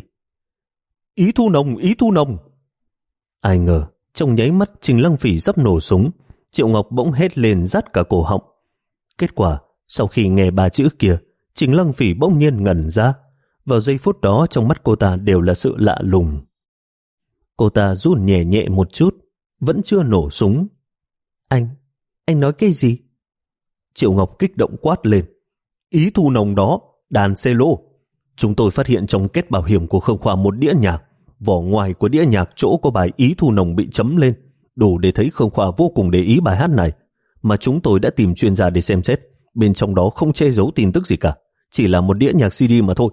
[SPEAKER 1] Ý Thu Nồng, Ý Thu Nồng. Ai ngờ, trong nháy mắt Trình Lăng Phỉ sắp nổ súng, Triệu Ngọc bỗng hét lên rát cả cổ họng. Kết quả, sau khi nghe ba chữ kia, Trình Lăng Phỉ bỗng nhiên ngẩn ra. Vào giây phút đó trong mắt cô ta đều là sự lạ lùng. Cô ta run nhẹ nhẹ một chút, vẫn chưa nổ súng. Anh, anh nói cái gì? Triệu Ngọc kích động quát lên. Ý Thu Nồng đó, đàn cello. Chúng tôi phát hiện trong kết bảo hiểm của Khương Khoa một đĩa nhạc. Vỏ ngoài của đĩa nhạc chỗ có bài Ý Thu Nồng bị chấm lên, đủ để thấy Khương Khoa vô cùng để ý bài hát này. Mà chúng tôi đã tìm chuyên gia để xem xét. Bên trong đó không che giấu tin tức gì cả, chỉ là một đĩa nhạc xê đê mà thôi.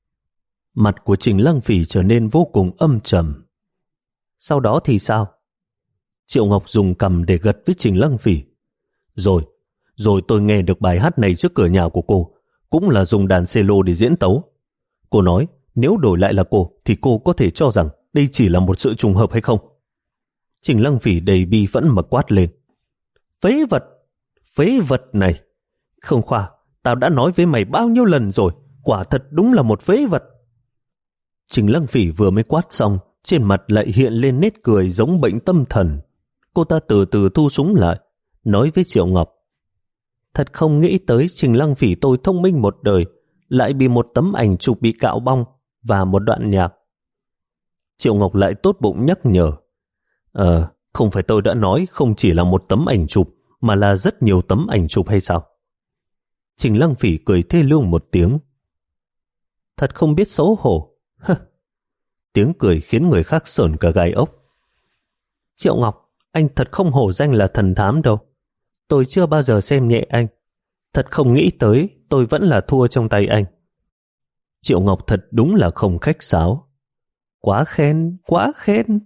[SPEAKER 1] Mặt của Trình Lăng Phỉ trở nên vô cùng âm trầm. Sau đó thì sao? Triệu Ngọc dùng cằm để gật với Trình Lăng Phỉ. Rồi, rồi tôi nghe được bài hát này trước cửa nhà của cô, cũng là dùng đàn cello để diễn tấu. Cô nói, nếu đổi lại là cô, thì cô có thể cho rằng đây chỉ là một sự trùng hợp hay không? Trình Lăng Phỉ đầy bi phẫn mà quát lên. Phế vật, phế vật này. Khương Khoa, tao đã nói với mày bao nhiêu lần rồi, quả thật đúng là một phế vật. Trình Lăng Phỉ vừa mới quát xong, trên mặt lại hiện lên nét cười giống bệnh tâm thần. Cô ta từ từ thu súng lại, nói với Triệu Ngọc. Thật không nghĩ tới Trình Lăng Phỉ tôi thông minh một đời, lại bị một tấm ảnh chụp bị cạo bong và một đoạn nhạc. Triệu Ngọc lại tốt bụng nhắc nhở. Ờ, không phải tôi đã nói không chỉ là một tấm ảnh chụp, mà là rất nhiều tấm ảnh chụp hay sao? Trình Lăng Phỉ cười thê lương một tiếng. Thật không biết xấu hổ. Tiếng cười khiến người khác sởn cả gai ốc. Triệu Ngọc, anh thật không hổ danh là thần thám đâu. Tôi chưa bao giờ xem nhẹ anh. Thật không nghĩ tới tôi vẫn là thua trong tay anh. Triệu Ngọc thật đúng là không khách sáo. Quá khen, quá khen.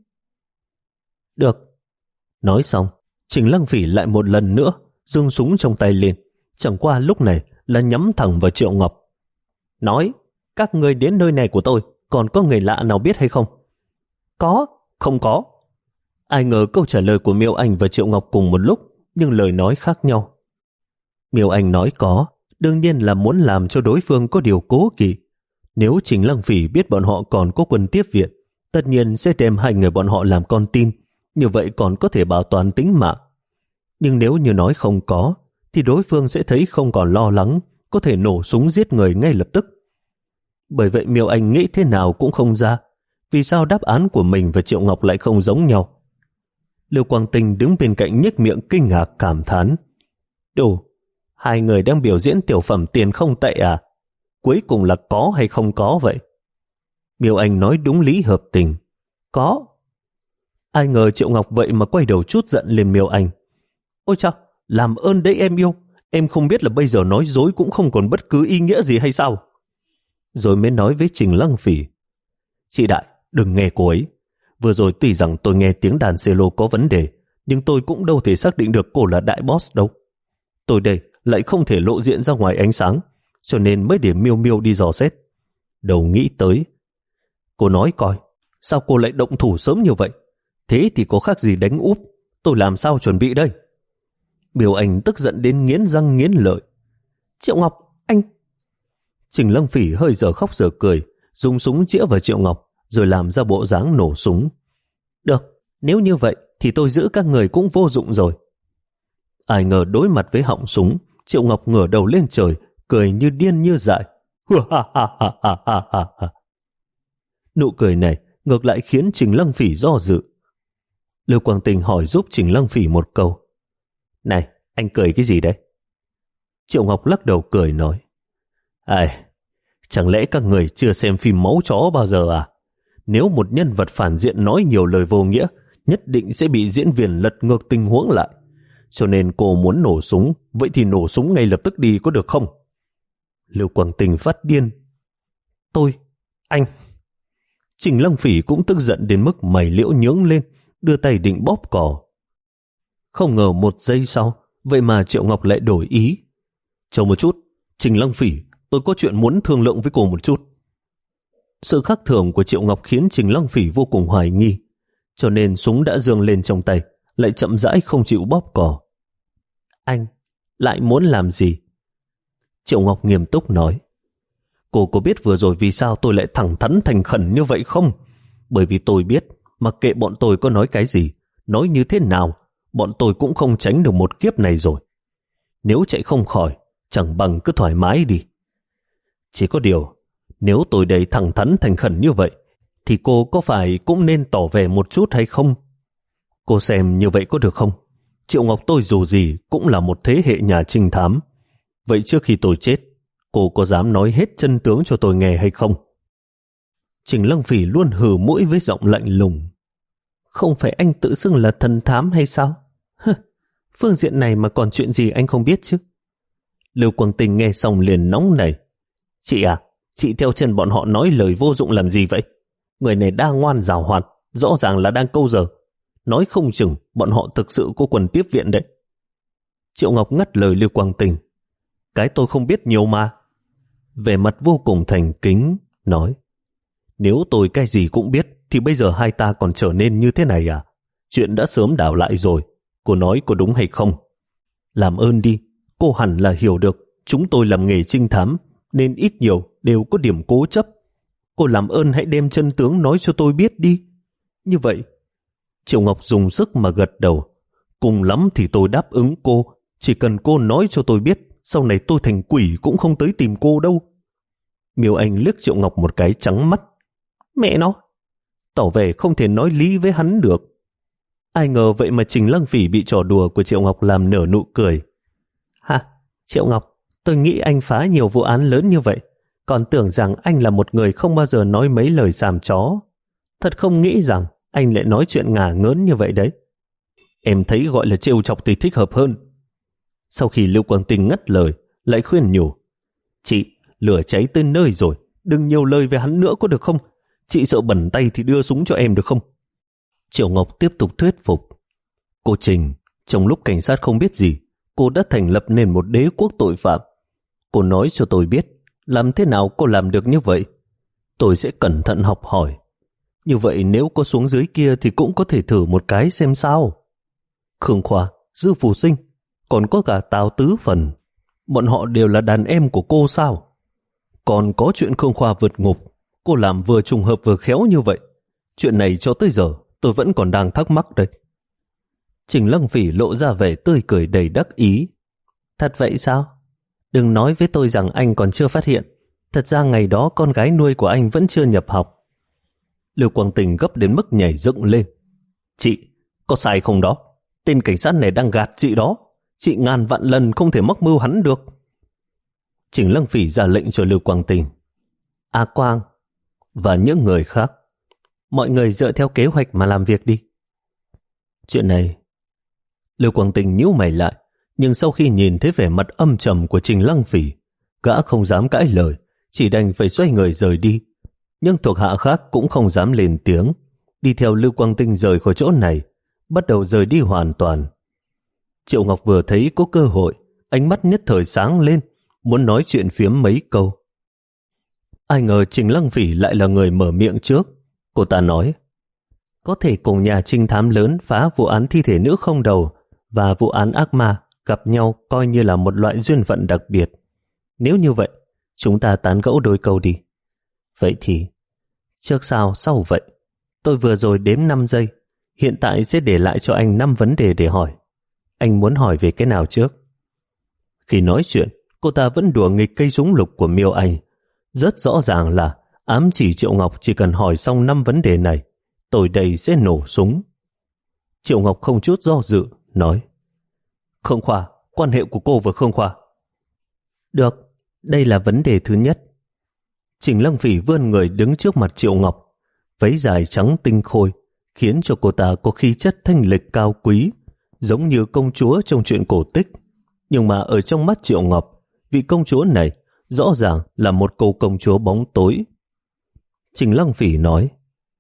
[SPEAKER 1] Được. Nói xong, Trình Lăng Phỉ lại một lần nữa giương súng trong tay lên. Chẳng qua lúc này là nhắm thẳng vào Triệu Ngọc. Nói, các người đến nơi này của tôi, còn có người lạ nào biết hay không? Có, không có. Ai ngờ câu trả lời của Miêu Anh và Triệu Ngọc cùng một lúc, nhưng lời nói khác nhau. Miêu Anh nói có, đương nhiên là muốn làm cho đối phương có điều cố kỵ. Nếu Trình Lăng Phỉ biết bọn họ còn có quân tiếp viện, tất nhiên sẽ đem hai người bọn họ làm con tin, như vậy còn có thể bảo toàn tính mạng. Nhưng nếu như nói không có, thì đối phương sẽ thấy không còn lo lắng, có thể nổ súng giết người ngay lập tức. Bởi vậy Miêu Anh nghĩ thế nào cũng không ra, vì sao đáp án của mình và Triệu Ngọc lại không giống nhau. Lưu Quang Tinh đứng bên cạnh nhếch miệng kinh ngạc cảm thán. Đủ, hai người đang biểu diễn tiểu phẩm tiền không tệ à? Cuối cùng là có hay không có vậy? Miêu Anh nói đúng lý hợp tình. Có. Ai ngờ Triệu Ngọc vậy mà quay đầu chút giận lên Miêu Anh. Ôi chao, làm ơn đấy em yêu, em không biết là bây giờ nói dối cũng không còn bất cứ ý nghĩa gì hay sao? Rồi mới nói với Trình Lăng Phỉ. Chị Đại, đừng nghe cô ấy. Vừa rồi tuy rằng tôi nghe tiếng đàn cello có vấn đề, nhưng tôi cũng đâu thể xác định được cô là đại boss đâu. Tôi đây lại không thể lộ diện ra ngoài ánh sáng, cho nên mới để Miêu Miêu đi dò xét. Đâu nghĩ tới. Cô nói coi, sao cô lại động thủ sớm như vậy? Thế thì có khác gì đánh úp, tôi làm sao chuẩn bị đây? Miêu Anh tức giận đến nghiến răng nghiến lợi. Triệu Ngọc, anh... Trình Lăng Phỉ hơi giờ khóc giờ cười, dùng súng chĩa vào Triệu Ngọc, rồi làm ra bộ dáng nổ súng. Được, nếu như vậy thì tôi giữ các người cũng vô dụng rồi. Ai ngờ đối mặt với họng súng, Triệu Ngọc ngửa đầu lên trời, cười như điên như dại. Nụ cười này ngược lại khiến Trình Lăng Phỉ do dự. Lưu Quang Tình hỏi giúp Trình Lăng Phỉ một câu. Này, anh cười cái gì đấy? Triệu Ngọc lắc đầu cười nói. Ai, chẳng lẽ các người chưa xem phim Máu Chó bao giờ à? Nếu một nhân vật phản diện nói nhiều lời vô nghĩa, nhất định sẽ bị diễn viên lật ngược tình huống lại. Cho nên cô muốn nổ súng, vậy thì nổ súng ngay lập tức đi có được không? Lưu Quang Tình phát điên. Tôi, anh. Trình Lăng Phỉ cũng tức giận đến mức mày liễu nhướng lên, đưa tay định bóp cò. Không ngờ một giây sau, vậy mà Triệu Ngọc lại đổi ý. Chờ một chút, Trình Lăng Phỉ, tôi có chuyện muốn thương lượng với cô một chút. Sự khác thường của Triệu Ngọc khiến Trình Lăng Phỉ vô cùng hoài nghi, cho nên súng đã giương lên trong tay, lại chậm rãi không chịu bóp cò. Anh lại muốn làm gì? Triệu Ngọc nghiêm túc nói. Cô có biết vừa rồi vì sao tôi lại thẳng thắn thành khẩn như vậy không? Bởi vì tôi biết, mặc kệ bọn tôi có nói cái gì, nói như thế nào, bọn tôi cũng không tránh được một kiếp này rồi. Nếu chạy không khỏi, chẳng bằng cứ thoải mái đi. Chỉ có điều, nếu tôi đầy thẳng thắn thành khẩn như vậy, thì cô có phải cũng nên tỏ vẻ một chút hay không? Cô xem như vậy có được không? Triệu Ngọc tôi dù gì cũng là một thế hệ nhà trinh thám. Vậy trước khi tôi chết, cô có dám nói hết chân tướng cho tôi nghe hay không? Trình Lăng Phỉ luôn hừ mũi với giọng lạnh lùng. Không phải anh tự xưng là thần thám hay sao? Hừ, phương diện này mà còn chuyện gì anh không biết chứ? Lưu Quang Tình nghe xong liền nóng nảy. Chị à, chị theo chân bọn họ nói lời vô dụng làm gì vậy? Người này đa ngoan giàu hoạt, rõ ràng là đang câu giờ. Nói không chừng bọn họ thực sự có quần tiếp viện đấy. Triệu Ngọc ngắt lời Lưu Quang Tình. Cái tôi không biết nhiều mà. Về mặt vô cùng thành kính, nói. Nếu tôi cái gì cũng biết, thì bây giờ hai ta còn trở nên như thế này à? Chuyện đã sớm đảo lại rồi. Cô nói có đúng hay không? Làm ơn đi, cô hẳn là hiểu được. Chúng tôi làm nghề trinh thám, nên ít nhiều đều có điểm cố chấp. Cô làm ơn hãy đem chân tướng nói cho tôi biết đi. Như vậy, Triệu Ngọc dùng sức mà gật đầu. Cùng lắm thì tôi đáp ứng cô. Chỉ cần cô nói cho tôi biết, sau này tôi thành quỷ cũng không tới tìm cô đâu. Miêu Anh liếc Triệu Ngọc một cái trắng mắt. Mẹ nó, tỏ vẻ không thể nói lý với hắn được. Ai ngờ vậy mà Trình Lăng Phỉ bị trò đùa của Triệu Ngọc làm nở nụ cười. Ha, Triệu Ngọc, tôi nghĩ anh phá nhiều vụ án lớn như vậy, còn tưởng rằng anh là một người không bao giờ nói mấy lời xàm chó. Thật không nghĩ rằng anh lại nói chuyện ngả ngớn như vậy đấy. Em thấy gọi là trêu chọc thì thích hợp hơn. Sau khi Lưu Quang Tình ngắt lời, lại khuyên nhủ. Chị, lửa cháy tới nơi rồi, đừng nhiều lời về hắn nữa có được không? Chị sợ bẩn tay thì đưa súng cho em được không? Triệu Ngọc tiếp tục thuyết phục. Cô Trình, trong lúc cảnh sát không biết gì, cô đã thành lập nên một đế quốc tội phạm. Cô nói cho tôi biết, làm thế nào cô làm được như vậy? Tôi sẽ cẩn thận học hỏi. Như vậy nếu có xuống dưới kia thì cũng có thể thử một cái xem sao. Khương Khoa, Dư Phù Sinh, còn có cả Tào Tứ Phần. Bọn họ đều là đàn em của cô sao? Còn có chuyện Khương Khoa vượt ngục, cô làm vừa trùng hợp vừa khéo như vậy. Chuyện này cho tới giờ tôi vẫn còn đang thắc mắc đây. Trình Lăng Phỉ lộ ra vẻ tươi cười đầy đắc ý. Thật vậy sao? Đừng nói với tôi rằng anh còn chưa phát hiện. Thật ra ngày đó con gái nuôi của anh vẫn chưa nhập học. Lưu Quang Tình gấp đến mức nhảy dựng lên. Chị, có sai không đó? Tên cảnh sát này đang gạt chị đó. Chị ngàn vạn lần không thể mắc mưu hắn được. Trình Lăng Phỉ ra lệnh cho Lưu Quang Tình. A Quang và những người khác, mọi người dựa theo kế hoạch mà làm việc đi. Chuyện này, Lưu Quang Tình nhíu mày lại, nhưng sau khi nhìn thấy vẻ mặt âm trầm của Trình Lăng Phỉ, gã không dám cãi lời, chỉ đành phải xoay người rời đi. Nhưng thuộc hạ khác cũng không dám lên tiếng, đi theo Lưu Quang Tình rời khỏi chỗ này, bắt đầu rời đi hoàn toàn. Triệu Ngọc vừa thấy có cơ hội, ánh mắt nhất thời sáng lên, muốn nói chuyện phiếm mấy câu. Ai ngờ Trình Lăng Phỉ lại là người mở miệng trước. Cô ta nói, có thể cùng nhà trinh thám lớn phá vụ án thi thể nữ không đầu và vụ án ác ma gặp nhau coi như là một loại duyên phận đặc biệt. Nếu như vậy, chúng ta tán gẫu đôi câu đi. Vậy thì, trước sao sau vậy? Tôi vừa rồi đếm năm giây, hiện tại sẽ để lại cho anh năm vấn đề để hỏi. Anh muốn hỏi về cái nào trước? Khi nói chuyện, cô ta vẫn đùa nghịch cây súng lục của Miêu Anh. Rất rõ ràng là ám chỉ Triệu Ngọc chỉ cần hỏi xong năm vấn đề này, tôi đây sẽ nổ súng. Triệu Ngọc không chút do dự, nói: Khương Khoa, quan hệ của cô và Khương Khoa. Được, đây là vấn đề thứ nhất. Trình Lăng Phỉ vươn người đứng trước mặt Triệu Ngọc, váy dài trắng tinh khôi, khiến cho cô ta có khí chất thanh lịch cao quý, giống như công chúa trong truyện cổ tích. Nhưng mà ở trong mắt Triệu Ngọc, vị công chúa này rõ ràng là một cô công chúa bóng tối. Trình Lăng Phỉ nói: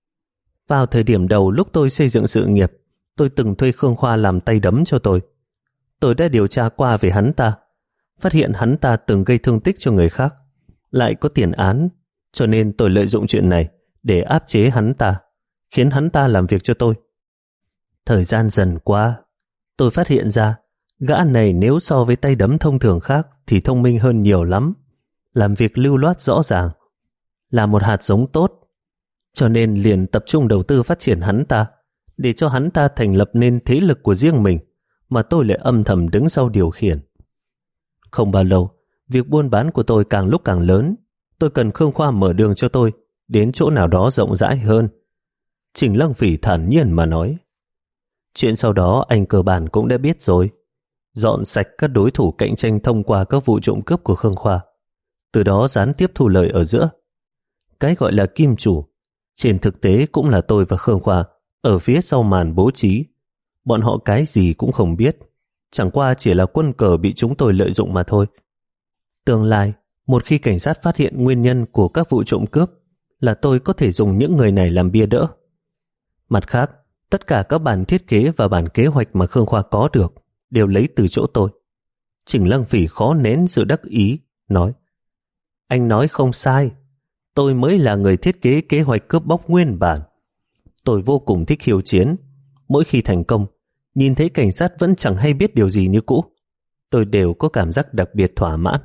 [SPEAKER 1] Vào thời điểm đầu lúc tôi xây dựng sự nghiệp, tôi từng thuê Khương Khoa làm tay đấm cho tôi. Tôi đã điều tra qua về hắn ta, phát hiện hắn ta từng gây thương tích cho người khác, lại có tiền án, cho nên tôi lợi dụng chuyện này để áp chế hắn ta, khiến hắn ta làm việc cho tôi. Thời gian dần qua, tôi phát hiện ra gã này nếu so với tay đấm thông thường khác thì thông minh hơn nhiều lắm, làm việc lưu loát rõ ràng, là một hạt giống tốt, cho nên liền tập trung đầu tư phát triển hắn ta, để cho hắn ta thành lập nên thế lực của riêng mình, mà tôi lại âm thầm đứng sau điều khiển. Không bao lâu, việc buôn bán của tôi càng lúc càng lớn, tôi cần Khương Khoa mở đường cho tôi đến chỗ nào đó rộng rãi hơn. Trình Lăng Phỉ thản nhiên mà nói: Chuyện sau đó anh cơ bản cũng đã biết rồi. Dọn sạch các đối thủ cạnh tranh thông qua các vụ trộm cướp của Khương Khoa, từ đó gián tiếp thu lợi ở giữa. Cái gọi là kim chủ, trên thực tế cũng là tôi và Khương Khoa ở phía sau màn bố trí. Bọn họ cái gì cũng không biết, chẳng qua chỉ là quân cờ bị chúng tôi lợi dụng mà thôi. Tương lai, một khi cảnh sát phát hiện nguyên nhân của các vụ trộm cướp, là tôi có thể dùng những người này làm bia đỡ. Mặt khác, tất cả các bản thiết kế và bản kế hoạch mà Khương Khoa có được đều lấy từ chỗ tôi. Trình Lăng Phỉ khó nén sự đắc ý, nói: Anh nói không sai, tôi mới là người thiết kế kế hoạch cướp bóc nguyên bản. Tôi vô cùng thích khiêu chiến. Mỗi khi thành công, nhìn thấy cảnh sát vẫn chẳng hay biết điều gì như cũ, tôi đều có cảm giác đặc biệt thỏa mãn.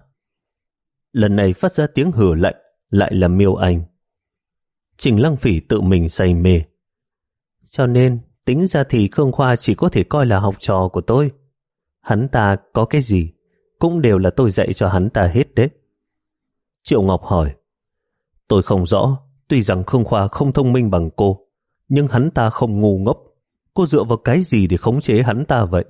[SPEAKER 1] Lần này phát ra tiếng hừ lạnh lại là Miêu Anh. Trình Lăng Phỉ tự mình say mê. Cho nên tính ra thì Khương Khoa chỉ có thể coi là học trò của tôi. Hắn ta có cái gì cũng đều là tôi dạy cho hắn ta hết đấy. Triệu Ngọc hỏi: Tôi không rõ, tuy rằng Khương Khoa không thông minh bằng cô, nhưng hắn ta không ngu ngốc. Cô dựa vào cái gì để khống chế hắn ta vậy?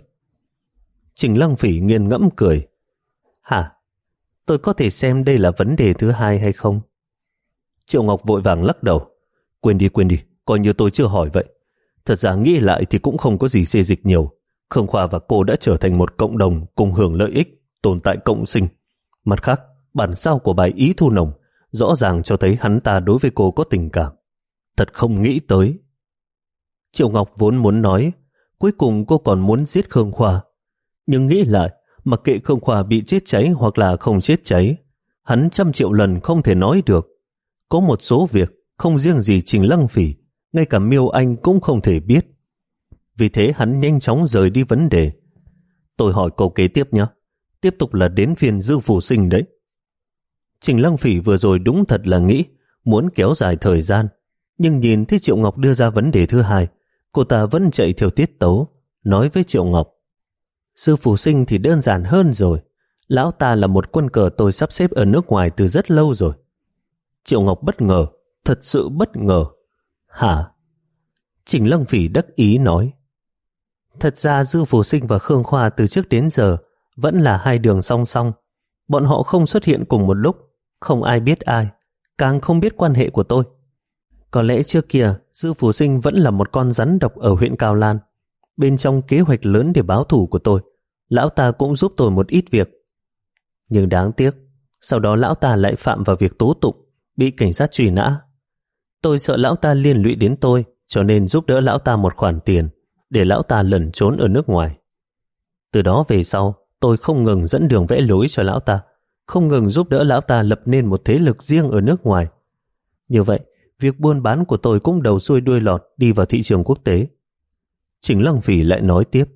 [SPEAKER 1] Trình Lăng Phỉ nghiền ngẫm cười: Hả? Tôi có thể xem đây là vấn đề thứ hai hay không? Triệu Ngọc vội vàng lắc đầu: Quên đi, quên đi, coi như tôi chưa hỏi vậy. Thật ra nghĩ lại thì cũng không có gì xê dịch nhiều. Khương Khoa và cô đã trở thành một cộng đồng cùng hưởng lợi ích, tồn tại cộng sinh. Mặt khác, bản sao của bài Ý Thu Nồng rõ ràng cho thấy hắn ta đối với cô có tình cảm. Thật không nghĩ tới. Triệu Ngọc vốn muốn nói, cuối cùng cô còn muốn giết Khương Khoa. Nhưng nghĩ lại, mặc kệ Khương Khoa bị chết cháy hoặc là không chết cháy, hắn trăm triệu lần không thể nói được. Có một số việc, không riêng gì Trình Lăng Phỉ, ngay cả Miêu Anh cũng không thể biết. Vì thế hắn nhanh chóng rời đi vấn đề. Tôi hỏi câu kế tiếp nhé. Tiếp tục là đến phiên Dư Phù Sinh đấy. Trình Lăng Phỉ vừa rồi đúng thật là nghĩ muốn kéo dài thời gian, nhưng nhìn thấy Triệu Ngọc đưa ra vấn đề thứ hai, cô ta vẫn chạy theo tiết tấu, nói với Triệu Ngọc: Dư Phù Sinh thì đơn giản hơn rồi. Lão ta là một quân cờ tôi sắp xếp ở nước ngoài từ rất lâu rồi. Triệu Ngọc bất ngờ, thật sự bất ngờ. Hả? Trình Lăng Phỉ đắc ý nói: Thật ra Dư Phù Sinh và Khương Khoa từ trước đến giờ vẫn là hai đường song song. Bọn họ không xuất hiện cùng một lúc, không ai biết ai, càng không biết quan hệ của tôi. Có lẽ trước kia Dư Phù Sinh vẫn là một con rắn độc ở huyện Cao Lan. Bên trong kế hoạch lớn để báo thù của tôi, lão ta cũng giúp tôi một ít việc. Nhưng đáng tiếc, sau đó lão ta lại phạm vào việc tố tụng, bị cảnh sát truy nã. Tôi sợ lão ta liên lụy đến tôi, cho nên giúp đỡ lão ta một khoản tiền để lão ta lẩn trốn ở nước ngoài. Từ đó về sau, tôi không ngừng dẫn đường vẽ lối cho lão ta, không ngừng giúp đỡ lão ta lập nên một thế lực riêng ở nước ngoài. Như vậy, việc buôn bán của tôi cũng đầu xuôi đuôi lọt đi vào thị trường quốc tế. Trình Lăng Phỉ lại nói tiếp: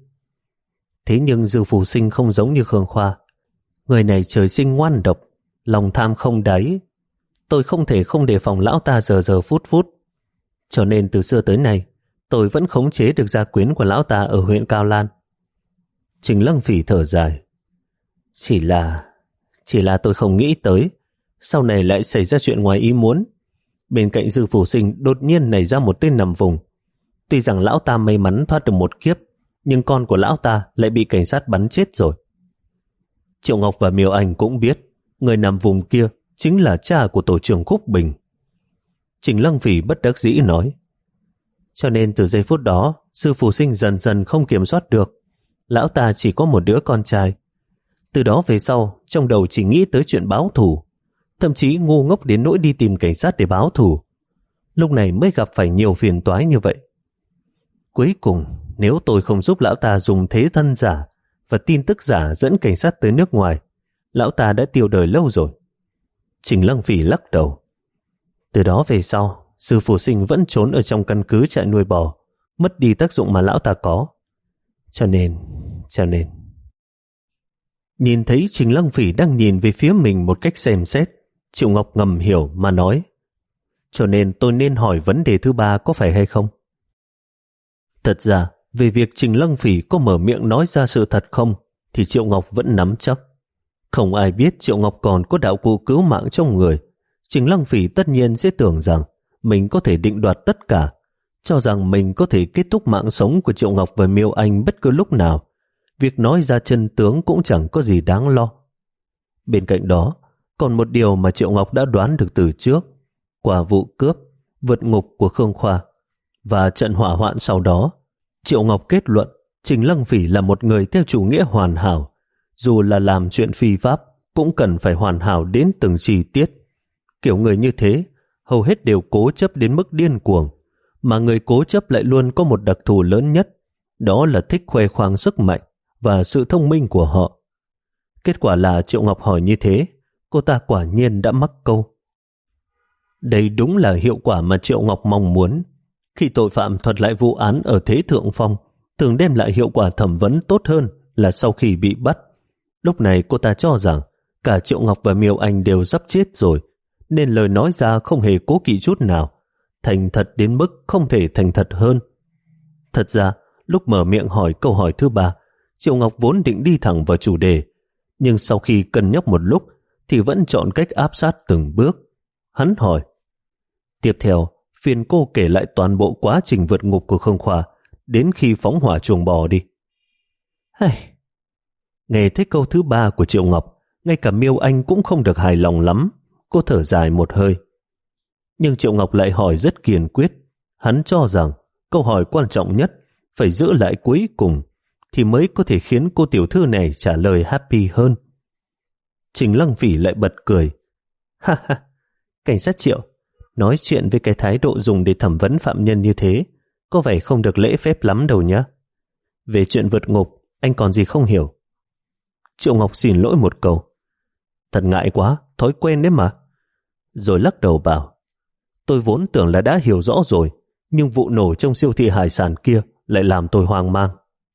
[SPEAKER 1] Thế nhưng Dư Phù Sinh không giống như Khương Khoa. Người này trời sinh ngoan độc, lòng tham không đáy. Tôi không thể không đề phòng lão ta giờ giờ phút phút. Cho nên từ xưa tới nay, tôi vẫn khống chế được gia quyến của lão ta ở huyện Cao Lan. Trình Lăng Phỉ thở dài: Chỉ là... Chỉ là tôi không nghĩ tới sau này lại xảy ra chuyện ngoài ý muốn. Bên cạnh Dư Phủ Sinh đột nhiên nảy ra một tên nằm vùng. Tuy rằng lão ta may mắn thoát được một kiếp, nhưng con của lão ta lại bị cảnh sát bắn chết rồi. Triệu Ngọc và Miêu Anh cũng biết người nằm vùng kia chính là cha của tổ trưởng Khúc Bình. Trình Lăng Phỉ bất đắc dĩ nói, cho nên từ giây phút đó Dư Phủ Sinh dần dần không kiểm soát được. Lão ta chỉ có một đứa con trai. Từ đó về sau, trong đầu chỉ nghĩ tới chuyện báo thù, thậm chí ngu ngốc đến nỗi đi tìm cảnh sát để báo thù. Lúc này mới gặp phải nhiều phiền toái như vậy. Cuối cùng, nếu tôi không giúp lão ta dùng thế thân giả và tin tức giả dẫn cảnh sát tới nước ngoài, lão ta đã tiêu đời lâu rồi. Trình Lăng Phỉ lắc đầu. Từ đó về sau, Dư Phủ Sinh vẫn trốn ở trong căn cứ trại nuôi bò, mất đi tác dụng mà lão ta có. Cho nên, cho nên... Nhìn thấy Trình Lăng Phỉ đang nhìn về phía mình một cách xem xét, Triệu Ngọc ngầm hiểu mà nói, cho nên tôi nên hỏi vấn đề thứ ba có phải hay không? Thật ra, về việc Trình Lăng Phỉ có mở miệng nói ra sự thật không, thì Triệu Ngọc vẫn nắm chắc. Không ai biết Triệu Ngọc còn có đạo cụ cứu mạng trong người. Trình Lăng Phỉ tất nhiên sẽ tưởng rằng mình có thể định đoạt tất cả, cho rằng mình có thể kết thúc mạng sống của Triệu Ngọc và Miêu Anh bất cứ lúc nào. Việc nói ra chân tướng cũng chẳng có gì đáng lo. Bên cạnh đó, còn một điều mà Triệu Ngọc đã đoán được từ trước, qua vụ cướp, vượt ngục của Khương Khoa và trận hỏa hoạn sau đó, Triệu Ngọc kết luận Trình Lăng Phỉ là một người theo chủ nghĩa hoàn hảo. Dù là làm chuyện phi pháp, cũng cần phải hoàn hảo đến từng chi tiết. Kiểu người như thế, hầu hết đều cố chấp đến mức điên cuồng, mà người cố chấp lại luôn có một đặc thù lớn nhất, đó là thích khoe khoang sức mạnh và sự thông minh của họ. Kết quả là Triệu Ngọc hỏi như thế, cô ta quả nhiên đã mắc câu. Đây đúng là hiệu quả mà Triệu Ngọc mong muốn. Khi tội phạm thuật lại vụ án ở thế thượng phong, thường đem lại hiệu quả thẩm vấn tốt hơn là sau khi bị bắt. Lúc này cô ta cho rằng cả Triệu Ngọc và Miêu Anh đều sắp chết rồi, nên lời nói ra không hề cố kỵ chút nào, thành thật đến mức không thể thành thật hơn. Thật ra, lúc mở miệng hỏi câu hỏi thứ ba, Triệu Ngọc vốn định đi thẳng vào chủ đề, nhưng sau khi cân nhắc một lúc thì vẫn chọn cách áp sát từng bước. Hắn hỏi, tiếp theo, phiền cô kể lại toàn bộ quá trình vượt ngục của Khương Khoa đến khi phóng hỏa chuồng bò đi. Hay... Nghe thấy câu thứ ba của Triệu Ngọc, ngay cả Miêu Anh cũng không được hài lòng lắm. Cô thở dài một hơi. Nhưng Triệu Ngọc lại hỏi rất kiên quyết. Hắn cho rằng câu hỏi quan trọng nhất phải giữ lại cuối cùng thì mới có thể khiến cô tiểu thư này trả lời happy hơn. Trình Lăng Phỉ lại bật cười. Ha ha, cảnh sát Triệu, nói chuyện với cái thái độ dùng để thẩm vấn phạm nhân như thế có vẻ không được lễ phép lắm đâu nhá. Về chuyện vượt ngục, anh còn gì không hiểu? Triệu Ngọc xin lỗi một câu. Thật ngại quá, thói quen đấy mà. Rồi lắc đầu bảo, tôi vốn tưởng là đã hiểu rõ rồi, nhưng vụ nổ trong siêu thị hải sản kia lại làm tôi hoang mang.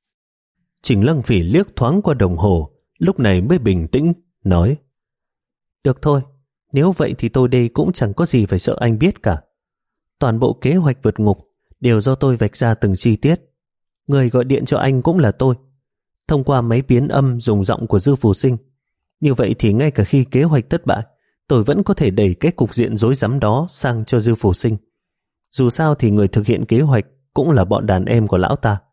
[SPEAKER 1] Trình Lăng Phỉ liếc thoáng qua đồng hồ, lúc này mới bình tĩnh, nói, được thôi, nếu vậy thì tôi đây cũng chẳng có gì phải sợ anh biết cả. Toàn bộ kế hoạch vượt ngục đều do tôi vạch ra từng chi tiết. Người gọi điện cho anh cũng là tôi, thông qua máy biến âm dùng giọng của Dư Phù Sinh. Như vậy thì ngay cả khi kế hoạch thất bại, tôi vẫn có thể đẩy cái cục diện rối rắm đó sang cho Dư Phù Sinh. Dù sao thì người thực hiện kế hoạch cũng là bọn đàn em của lão ta.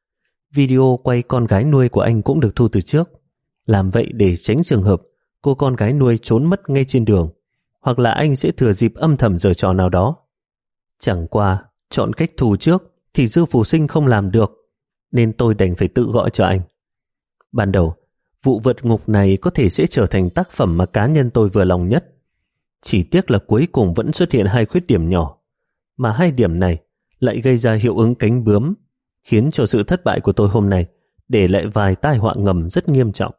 [SPEAKER 1] Video quay con gái nuôi của anh cũng được thu từ trước. Làm vậy để tránh trường hợp cô con gái nuôi trốn mất ngay trên đường, hoặc là anh sẽ thừa dịp âm thầm giở trò nào đó. Chẳng qua, chọn cách thu trước thì Dư Phù Sinh không làm được, nên tôi đành phải tự gọi cho anh. Ban đầu, vụ vượt ngục này có thể sẽ trở thành tác phẩm mà cá nhân tôi vừa lòng nhất. Chỉ tiếc là cuối cùng vẫn xuất hiện hai khuyết điểm nhỏ, mà hai điểm này lại gây ra hiệu ứng cánh bướm, khiến cho sự thất bại của tôi hôm nay để lại vài tai họa ngầm rất nghiêm trọng.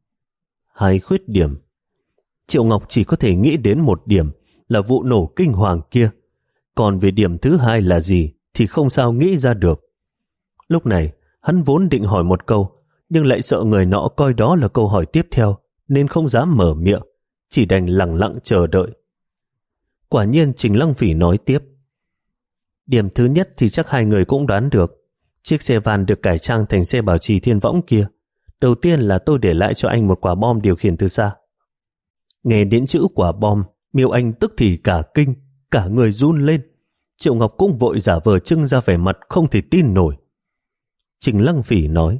[SPEAKER 1] Hai khuyết điểm. Triệu Ngọc chỉ có thể nghĩ đến một điểm là vụ nổ kinh hoàng kia, còn về điểm thứ hai là gì thì không sao nghĩ ra được. Lúc này, hắn vốn định hỏi một câu, nhưng lại sợ người nọ coi đó là câu hỏi tiếp theo, nên không dám mở miệng, chỉ đành lặng lặng chờ đợi. Quả nhiên Trình Lăng Phỉ nói tiếp. Điểm thứ nhất thì chắc hai người cũng đoán được. Chiếc xe van được cải trang thành xe bảo trì thiên võng kia Đầu tiên là tôi để lại cho anh một quả bom điều khiển từ xa. Nghe đến chữ quả bom, Miêu Anh tức thì cả kinh, cả người run lên. Triệu Ngọc cũng vội giả vờ trưng ra vẻ mặt không thể tin nổi. Trình Lăng Phỉ nói,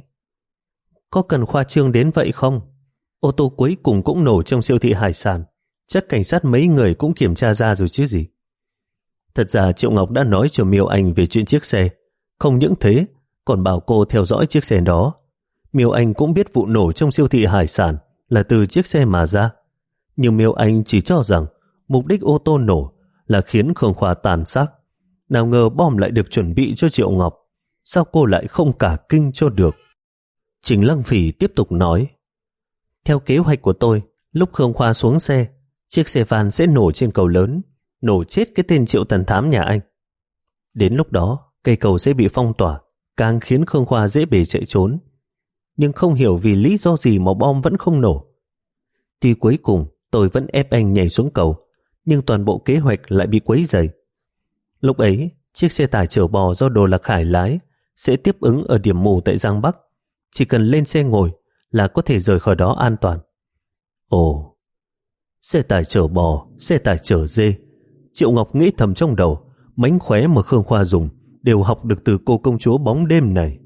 [SPEAKER 1] có cần khoa trương đến vậy không? Ô tô cuối cùng cũng nổ trong siêu thị hải sản, chắc cảnh sát mấy người cũng kiểm tra ra rồi chứ gì. Thật ra Triệu Ngọc đã nói cho Miêu Anh về chuyện chiếc xe, không những thế còn bảo cô theo dõi chiếc xe đó. Miêu Anh cũng biết vụ nổ trong siêu thị hải sản là từ chiếc xe mà ra, nhưng Miêu Anh chỉ cho rằng mục đích ô tô nổ là khiến Khương Khoa tàn xác. Nào ngờ bom lại được chuẩn bị cho Triệu Ngọc. Sao cô lại không cả kinh cho được? Trình Lăng Phỉ tiếp tục nói, theo kế hoạch của tôi, lúc Khương Khoa xuống xe, chiếc xe van sẽ nổ trên cầu lớn, nổ chết cái tên Triệu Tần Thám nhà anh. Đến lúc đó, cây cầu sẽ bị phong tỏa, càng khiến Khương Khoa dễ bề chạy trốn. Nhưng không hiểu vì lý do gì mà bom vẫn không nổ. Tuy cuối cùng tôi vẫn ép anh nhảy xuống cầu, nhưng toàn bộ kế hoạch lại bị quấy rầy. Lúc ấy, chiếc xe tải chở bò do Đồ Lạc Khải lái sẽ tiếp ứng ở điểm mù tại Giang Bắc. Chỉ cần lên xe ngồi là có thể rời khỏi đó an toàn. Ồ, xe tải chở bò, xe tải chở dê. Triệu Ngọc nghĩ thầm trong đầu, mánh khóe mà Khương Khoa dùng đều học được từ cô công chúa bóng đêm này.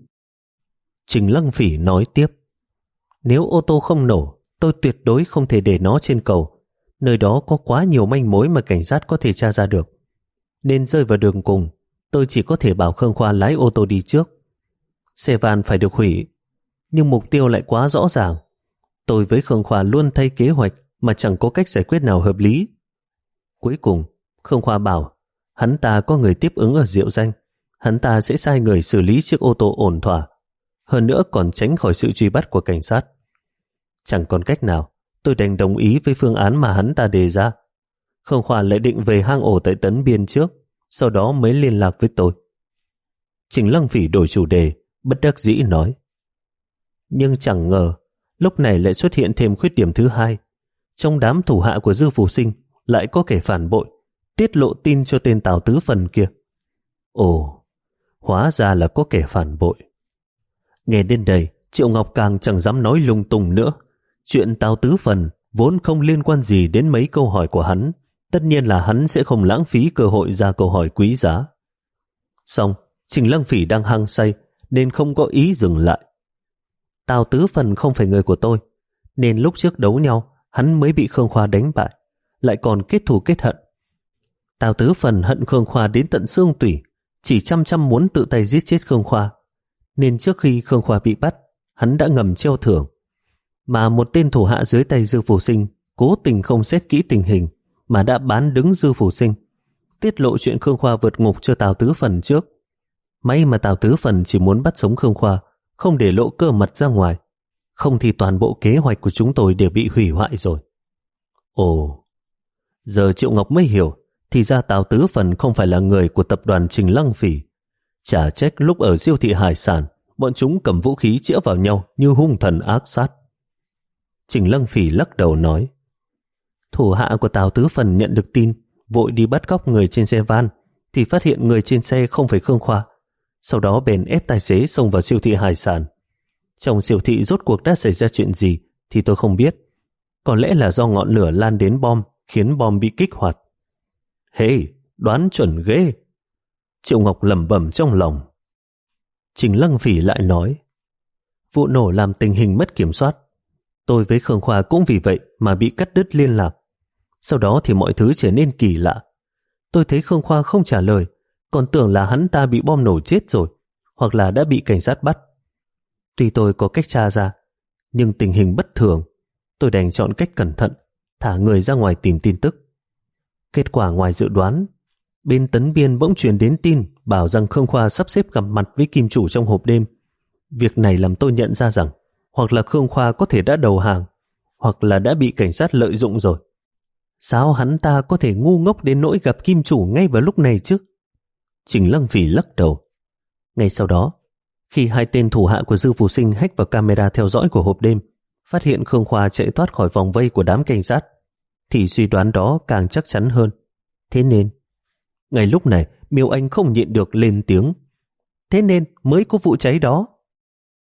[SPEAKER 1] Trình Lăng Phỉ nói tiếp, nếu ô tô không nổ, tôi tuyệt đối không thể để nó trên cầu. Nơi đó có quá nhiều manh mối mà cảnh sát có thể tra ra được. Nên rơi vào đường cùng, tôi chỉ có thể bảo Khương Khoa lái ô tô đi trước. Xe van phải được hủy, nhưng mục tiêu lại quá rõ ràng. Tôi với Khương Khoa luôn thay kế hoạch mà chẳng có cách giải quyết nào hợp lý. Cuối cùng, Khương Khoa bảo hắn ta có người tiếp ứng ở Diệu Danh. Hắn ta sẽ sai người xử lý chiếc ô tô ổn thỏa, hơn nữa còn tránh khỏi sự truy bắt của cảnh sát. Chẳng còn cách nào, tôi đành đồng ý với phương án mà hắn ta đề ra. Khương Khoa lại định về hang ổ tại Tấn Biên trước, sau đó mới liên lạc với tôi. Trình Lăng Phỉ đổi chủ đề, bất đắc dĩ nói, nhưng chẳng ngờ lúc này lại xuất hiện thêm khuyết điểm thứ hai. Trong đám thủ hạ của Dư Phù Sinh lại có kẻ phản bội, tiết lộ tin cho tên Tào Tứ Phần kia. Ồ, hóa ra là có kẻ phản bội. Nghe đến đây, Triệu Ngọc càng chẳng dám nói lung tung nữa. Chuyện Tào Tứ Phần vốn không liên quan gì đến mấy câu hỏi của hắn. Tất nhiên là hắn sẽ không lãng phí cơ hội ra câu hỏi quý giá. Xong, Trình Lăng Phỉ đang hăng say nên không có ý dừng lại. Tào Tứ Phần không phải người của tôi, nên lúc trước đấu nhau hắn mới bị Khương Khoa đánh bại, lại còn kết thù kết hận. Tào Tứ Phần hận Khương Khoa đến tận xương tủy, chỉ chăm chăm muốn tự tay giết chết Khương Khoa, nên trước khi Khương Khoa bị bắt, hắn đã ngầm treo thưởng. Mà một tên thủ hạ dưới tay Dư Phù Sinh cố tình không xét kỹ tình hình mà đã bán đứng Dư Phù Sinh, tiết lộ chuyện Khương Khoa vượt ngục cho Tào Tứ Phần trước. May mà Tào Tứ Phần chỉ muốn bắt sống Khương Khoa, không để lộ cơ mật ra ngoài, không thì toàn bộ kế hoạch của chúng tôi đều bị hủy hoại rồi. Ồ, giờ Triệu Ngọc mới hiểu, thì ra Tào Tứ Phần không phải là người của tập đoàn Trình Lăng Phỉ. Chả trách lúc ở siêu thị hải sản, bọn chúng cầm vũ khí chĩa vào nhau như hung thần ác sát. Trình Lăng Phỉ lắc đầu nói, thủ hạ của Tào Tứ Phần nhận được tin, vội đi bắt cóc người trên xe van, thì phát hiện người trên xe không phải Khương Khoa. Sau đó bèn ép tài xế xông vào siêu thị hải sản. Trong siêu thị rốt cuộc đã xảy ra chuyện gì thì tôi không biết. Có lẽ là do ngọn lửa lan đến bom, khiến bom bị kích hoạt. Hey, đoán chuẩn ghê. Triệu Ngọc lẩm bẩm trong lòng. Trình Lăng Phỉ lại nói, vụ nổ làm tình hình mất kiểm soát. Tôi với Khương Khoa cũng vì vậy mà bị cắt đứt liên lạc. Sau đó thì mọi thứ trở nên kỳ lạ. Tôi thấy Khương Khoa không trả lời, còn tưởng là hắn ta bị bom nổ chết rồi, hoặc là đã bị cảnh sát bắt. Tuy tôi có cách tra ra, nhưng tình hình bất thường, tôi đành chọn cách cẩn thận, thả người ra ngoài tìm tin tức. Kết quả ngoài dự đoán, bên Tấn Biên bỗng truyền đến tin bảo rằng Khương Khoa sắp xếp gặp mặt với kim chủ trong hộp đêm. Việc này làm tôi nhận ra rằng hoặc là Khương Khoa có thể đã đầu hàng, hoặc là đã bị cảnh sát lợi dụng rồi. Sao hắn ta có thể ngu ngốc đến nỗi gặp kim chủ ngay vào lúc này chứ? Trình Lăng Phỉ lắc đầu. Ngay sau đó, khi hai tên thủ hạ của Dư Phù Sinh hack vào camera theo dõi của hộp đêm, phát hiện Khương Khoa chạy thoát khỏi vòng vây của đám cảnh sát, thì suy đoán đó càng chắc chắn hơn. Thế nên, ngay lúc này Miêu Anh không nhịn được lên tiếng. Thế nên mới có vụ cháy đó.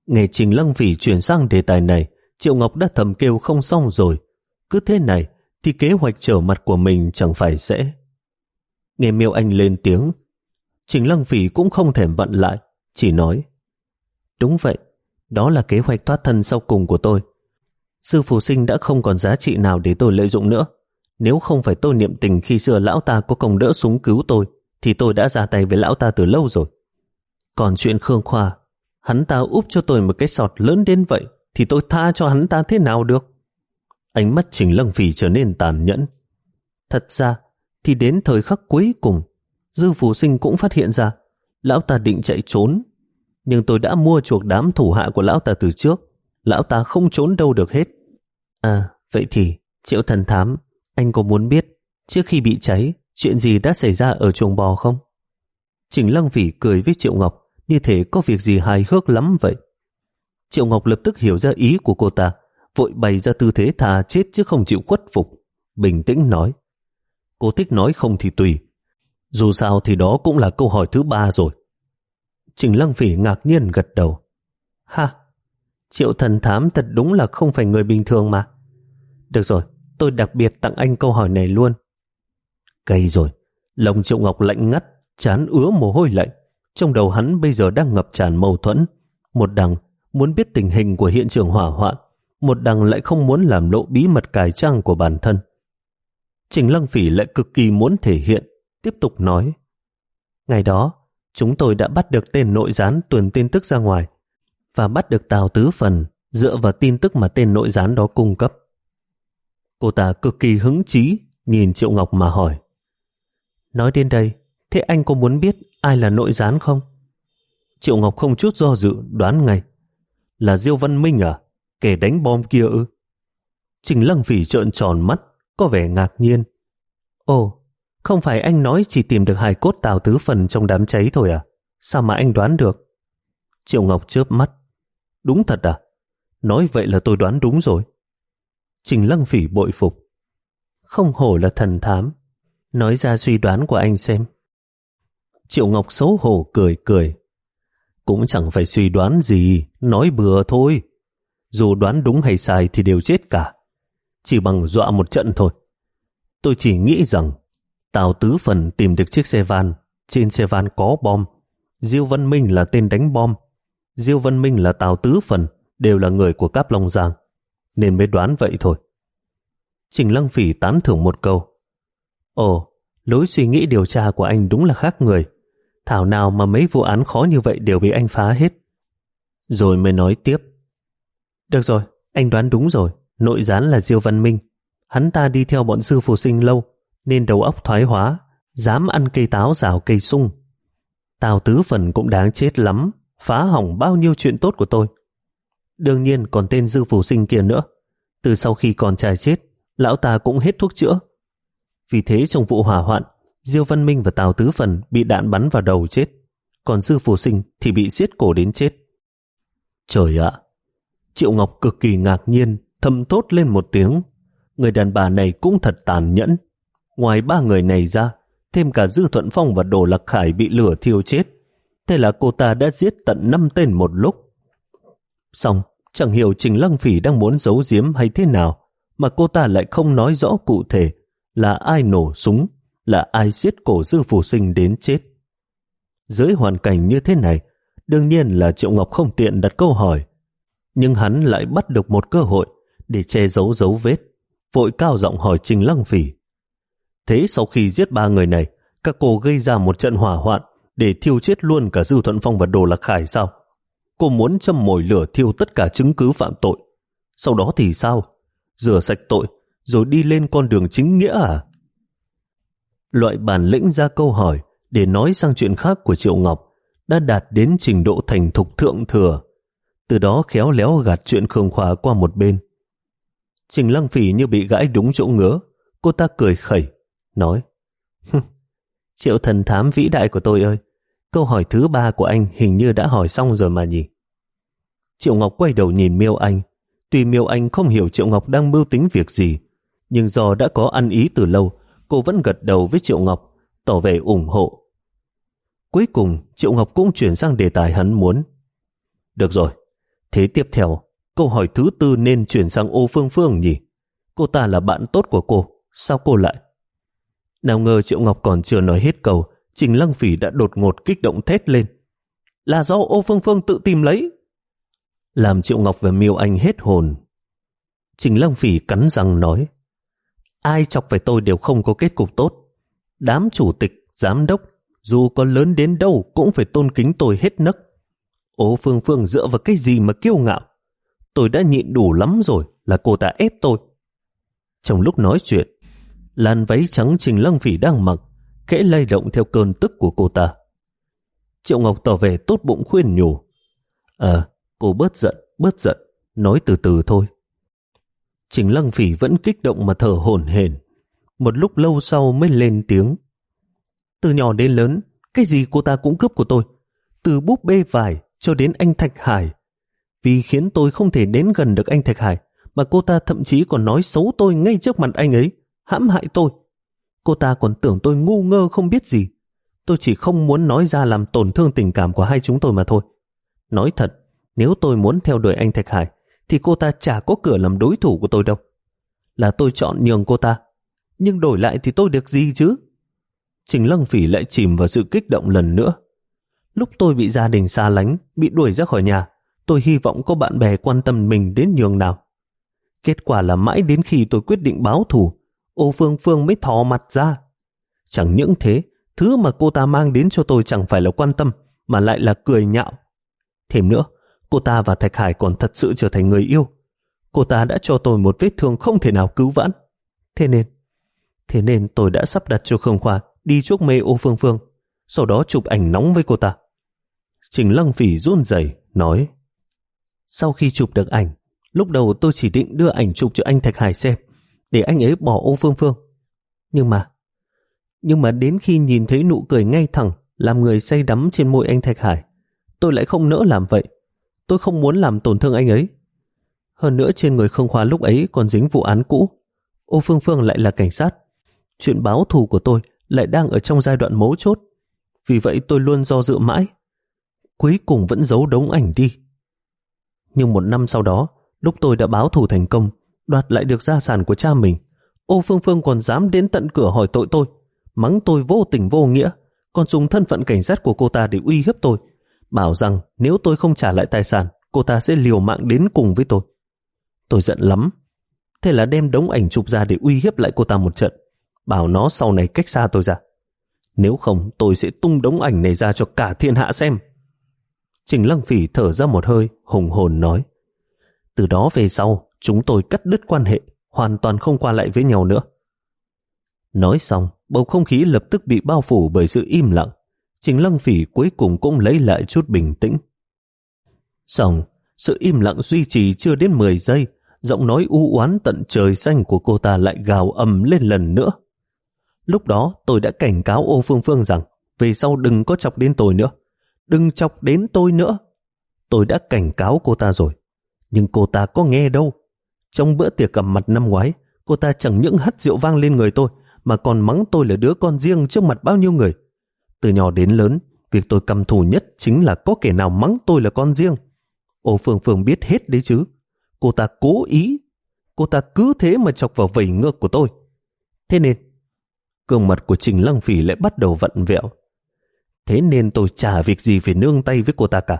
[SPEAKER 1] Nghe Trình Lăng Phỉ chuyển sang đề tài này, Triệu Ngọc đã thầm kêu không xong rồi. Cứ thế này thì kế hoạch trở mặt của mình chẳng phải sẽ... Nghe Miêu Anh lên tiếng, Trình Lăng Phỉ cũng không thèm vặn lại, chỉ nói: đúng vậy, đó là kế hoạch thoát thân sau cùng của tôi. Sư phụ sinh đã không còn giá trị nào để tôi lợi dụng nữa. Nếu không phải tôi niệm tình khi xưa lão ta có công đỡ súng cứu tôi, thì tôi đã ra tay với lão ta từ lâu rồi. Còn chuyện Khương Khoa, hắn ta úp cho tôi một cái sọt lớn đến vậy, thì tôi tha cho hắn ta thế nào được? Ánh mắt Trình Lăng Phỉ trở nên tàn nhẫn. Thật ra thì đến thời khắc cuối cùng, Dư Phù Sinh cũng phát hiện ra lão ta định chạy trốn, nhưng tôi đã mua chuộc đám thủ hạ của lão ta từ trước. Lão ta không trốn đâu được hết. À, vậy thì Triệu Thần Thám, anh có muốn biết trước khi bị cháy chuyện gì đã xảy ra ở chuồng bò không? Trình Lăng Phỉ cười với Triệu Ngọc như thể có việc gì hài hước lắm vậy. Triệu Ngọc lập tức hiểu ra ý của cô ta, vội bày ra tư thế thà chết chứ không chịu khuất phục, bình tĩnh nói: cô thích nói không thì tùy, dù sao thì đó cũng là câu hỏi thứ ba rồi. Trình Lăng Phỉ ngạc nhiên gật đầu. Ha, Triệu Thần Thám thật đúng là không phải người bình thường mà. Được rồi, tôi đặc biệt tặng anh câu hỏi này luôn. Cay rồi, lòng Triệu Ngọc lạnh ngắt, trán ứa mồ hôi lạnh. Trong đầu hắn bây giờ đang ngập tràn mâu thuẫn. Một đằng muốn biết tình hình của hiện trường hỏa hoạn, một đằng lại không muốn làm lộ bí mật cài trang của bản thân. Trình Lăng Phỉ lại cực kỳ muốn thể hiện, tiếp tục nói: ngày đó, chúng tôi đã bắt được tên nội gián tuần tin tức ra ngoài, và bắt được Tào Tứ Phần dựa vào tin tức mà tên nội gián đó cung cấp. Cô ta cực kỳ hứng chí nhìn Triệu Ngọc mà hỏi: nói đến đây, thế anh có muốn biết ai là nội gián không? Triệu Ngọc không chút do dự đoán ngay: là Diêu Văn Minh à? Kẻ đánh bom kia ư? Trình Lăng Phỉ trợn tròn mắt, có vẻ ngạc nhiên. Ồ, không phải anh nói chỉ tìm được hài cốt Tào Tứ Phần trong đám cháy thôi à? Sao mà anh đoán được? Triệu Ngọc chớp mắt. Đúng thật à? Nói vậy là tôi đoán đúng rồi. Trình Lăng Phỉ bội phục. Không hổ là thần thám. Nói ra suy đoán của anh xem. Triệu Ngọc xấu hổ cười cười. Cũng chẳng phải suy đoán gì, nói bừa thôi. Dù đoán đúng hay sai thì đều chết cả. Chỉ bằng dọa một trận thôi. Tôi chỉ nghĩ rằng Tào Tứ Phần tìm được chiếc xe van, trên xe van có bom. Diêu Văn Minh là tên đánh bom. Diêu Văn Minh là Tào Tứ Phần, đều là người của Cáp Long Giang, nên mới đoán vậy thôi. Trình Lăng Phỉ tán thưởng một câu. Ồ, lối suy nghĩ điều tra của anh đúng là khác người. Thảo nào mà mấy vụ án khó như vậy đều bị anh phá hết. Rồi mới nói tiếp. Được rồi, anh đoán đúng rồi. Nội gián là Diêu Văn Minh. Hắn ta đi theo bọn Sư Phù Sinh lâu, nên đầu óc thoái hóa, dám ăn cây táo rào cây sung. Tào Tứ Phần cũng đáng chết lắm, phá hỏng bao nhiêu chuyện tốt của tôi. Đương nhiên còn tên Dư Phù Sinh kia nữa. Từ sau khi con trai chết, lão ta cũng hết thuốc chữa. Vì thế trong vụ hỏa hoạn, Diêu Văn Minh và Tào Tứ Phần bị đạn bắn vào đầu chết, còn Dư Phù Sinh thì bị giết cổ đến chết. Trời ạ! Triệu Ngọc cực kỳ ngạc nhiên, thầm thốt lên một tiếng. Người đàn bà này cũng thật tàn nhẫn. Ngoài ba người này ra, thêm cả Dư Thuận Phong và Đồ Lạc Khải bị lửa thiêu chết. Thế là cô ta đã giết tận năm tên một lúc. Xong, chẳng hiểu Trình Lăng Phỉ đang muốn giấu giếm hay thế nào, mà cô ta lại không nói rõ cụ thể là ai nổ súng, là ai giết cổ Dư Phù Sinh đến chết. Dưới hoàn cảnh như thế này, đương nhiên là Triệu Ngọc không tiện đặt câu hỏi, nhưng hắn lại bắt được một cơ hội để che giấu dấu vết, vội cao giọng hỏi Trình Lăng Phỉ. Thế sau khi giết ba người này, các cô gây ra một trận hỏa hoạn để thiêu chết luôn cả Dư Thuận Phong và Đồ Lạc Khải sao? Cô muốn châm mồi lửa thiêu tất cả chứng cứ phạm tội. Sau đó thì sao? Rửa sạch tội, rồi đi lên con đường chính nghĩa à? Loại bản lĩnh ra câu hỏi để nói sang chuyện khác của Triệu Ngọc đã đạt đến trình độ thành thục thượng thừa. Từ đó khéo léo gạt chuyện Khương Khoa qua một bên. Trình Lăng Phỉ như bị gãi đúng chỗ ngứa. Cô ta cười khẩy, nói: Triệu thần thám vĩ đại của tôi ơi, câu hỏi thứ ba của anh hình như đã hỏi xong rồi mà nhỉ? Triệu Ngọc quay đầu nhìn Miêu Anh. Tuy Miêu Anh không hiểu Triệu Ngọc đang mưu tính việc gì, nhưng do đã có ăn ý từ lâu, cô vẫn gật đầu với Triệu Ngọc, tỏ vẻ ủng hộ. Cuối cùng, Triệu Ngọc cũng chuyển sang đề tài hắn muốn. Được rồi, Thế tiếp theo, câu hỏi thứ tư nên chuyển sang Ô Phương Phương nhỉ? Cô ta là bạn tốt của cô, sao cô lại? Nào ngờ Triệu Ngọc còn chưa nói hết câu, Trình Lăng Phỉ đã đột ngột kích động thét lên. Là do Ô Phương Phương tự tìm lấy. Làm Triệu Ngọc và Miêu Anh hết hồn. Trình Lăng Phỉ cắn răng nói, ai chọc phải tôi đều không có kết cục tốt. Đám chủ tịch, giám đốc, dù có lớn đến đâu cũng phải tôn kính tôi hết nấc. Ô Phương Phương dựa vào cái gì mà kiêu ngạo? Tôi đã nhịn đủ lắm rồi, là cô ta ép tôi. Trong lúc nói chuyện, làn váy trắng Trình Lăng Phỉ đang mặc khẽ lay động theo cơn tức của cô ta. Triệu Ngọc tỏ vẻ tốt bụng khuyên nhủ, À, cô bớt giận, bớt giận, nói từ từ thôi. Trình Lăng Phỉ vẫn kích động mà thở hổn hển. Một lúc lâu sau mới lên tiếng. Từ nhỏ đến lớn, cái gì cô ta cũng cướp của tôi. Từ búp bê vải cho đến anh Thạch Hải. Vì khiến tôi không thể đến gần được anh Thạch Hải, mà cô ta thậm chí còn nói xấu tôi ngay trước mặt anh ấy, hãm hại tôi. Cô ta còn tưởng tôi ngu ngơ không biết gì. Tôi chỉ không muốn nói ra làm tổn thương tình cảm của hai chúng tôi mà thôi. Nói thật, nếu tôi muốn theo đuổi anh Thạch Hải, thì cô ta chả có cửa làm đối thủ của tôi đâu. Là tôi chọn nhường cô ta, nhưng đổi lại thì tôi được gì chứ? Trình Lăng Phỉ lại chìm vào sự kích động lần nữa. Lúc tôi bị gia đình xa lánh, bị đuổi ra khỏi nhà, tôi hy vọng có bạn bè quan tâm mình đến nhường nào. Kết quả là mãi đến khi tôi quyết định báo thù, Ô Phương Phương mới thò mặt ra. Chẳng những thế, thứ mà cô ta mang đến cho tôi chẳng phải là quan tâm, mà lại là cười nhạo. Thêm nữa, cô ta và Thạch Hải còn thật sự trở thành người yêu. Cô ta đã cho tôi một vết thương không thể nào cứu vãn. Thế nên, thế nên tôi đã sắp đặt cho Khương Khoa đi chuốc mê Ô Phương Phương, sau đó chụp ảnh nóng với cô ta. Trình Lăng Phỉ run rẩy nói, sau khi chụp được ảnh, lúc đầu tôi chỉ định đưa ảnh chụp cho anh Thạch Hải xem, để anh ấy bỏ Ô Phương Phương. Nhưng mà, nhưng mà đến khi nhìn thấy nụ cười ngay thẳng, làm người say đắm trên môi anh Thạch Hải, tôi lại không nỡ làm vậy. Tôi không muốn làm tổn thương anh ấy. Hơn nữa trên người Khương Khoa lúc ấy còn dính vụ án cũ. Ô Phương Phương lại là cảnh sát. Chuyện báo thù của tôi lại đang ở trong giai đoạn mấu chốt. Vì vậy tôi luôn do dự mãi. Cuối cùng vẫn giấu đống ảnh đi. Nhưng một năm sau đó, lúc tôi đã báo thù thành công, đoạt lại được gia sản của cha mình, Ô Phương Phương còn dám đến tận cửa hỏi tội tôi, mắng tôi vô tình vô nghĩa, còn dùng thân phận cảnh sát của cô ta để uy hiếp tôi, bảo rằng nếu tôi không trả lại tài sản, cô ta sẽ liều mạng đến cùng với tôi. Tôi giận lắm, thế là đem đống ảnh chụp ra để uy hiếp lại cô ta một trận, bảo nó sau này cách xa tôi ra. Nếu không tôi sẽ tung đống ảnh này ra cho cả thiên hạ xem. Trình Lăng Phỉ thở ra một hơi, hùng hồn nói, từ đó về sau chúng tôi cắt đứt quan hệ, hoàn toàn không qua lại với nhau nữa. Nói xong, bầu không khí lập tức bị bao phủ bởi sự im lặng. Trình Lăng Phỉ cuối cùng cũng lấy lại chút bình tĩnh. Xong, sự im lặng duy trì chưa đến mười giây, giọng nói u oán tận trời xanh của cô ta lại gào ầm lên lần nữa. Lúc đó tôi đã cảnh cáo Ô Phương Phương rằng về sau đừng có chọc đến tôi nữa. Đừng chọc đến tôi nữa. Tôi đã cảnh cáo cô ta rồi, nhưng cô ta có nghe đâu. Trong bữa tiệc gặp mặt năm ngoái, cô ta chẳng những hất rượu vang lên người tôi, mà còn mắng tôi là đứa con riêng trước mặt bao nhiêu người. Từ nhỏ đến lớn, việc tôi căm thù nhất chính là có kẻ nào mắng tôi là con riêng. Ô Phương Phương biết hết đấy chứ. Cô ta cố ý. Cô ta cứ thế mà chọc vào vẩy ngược của tôi. Thế nên, gương mặt của Trình Lăng Phỉ lại bắt đầu vặn vẹo. Thế nên tôi chả việc gì phải nương tay với cô ta cả.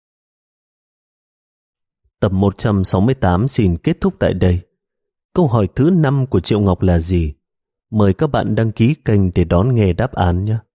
[SPEAKER 1] Tập một trăm sáu mươi tám xin kết thúc tại đây. Câu hỏi thứ năm của Triệu Ngọc là gì? Mời các bạn đăng ký kênh để đón nghe đáp án nhé.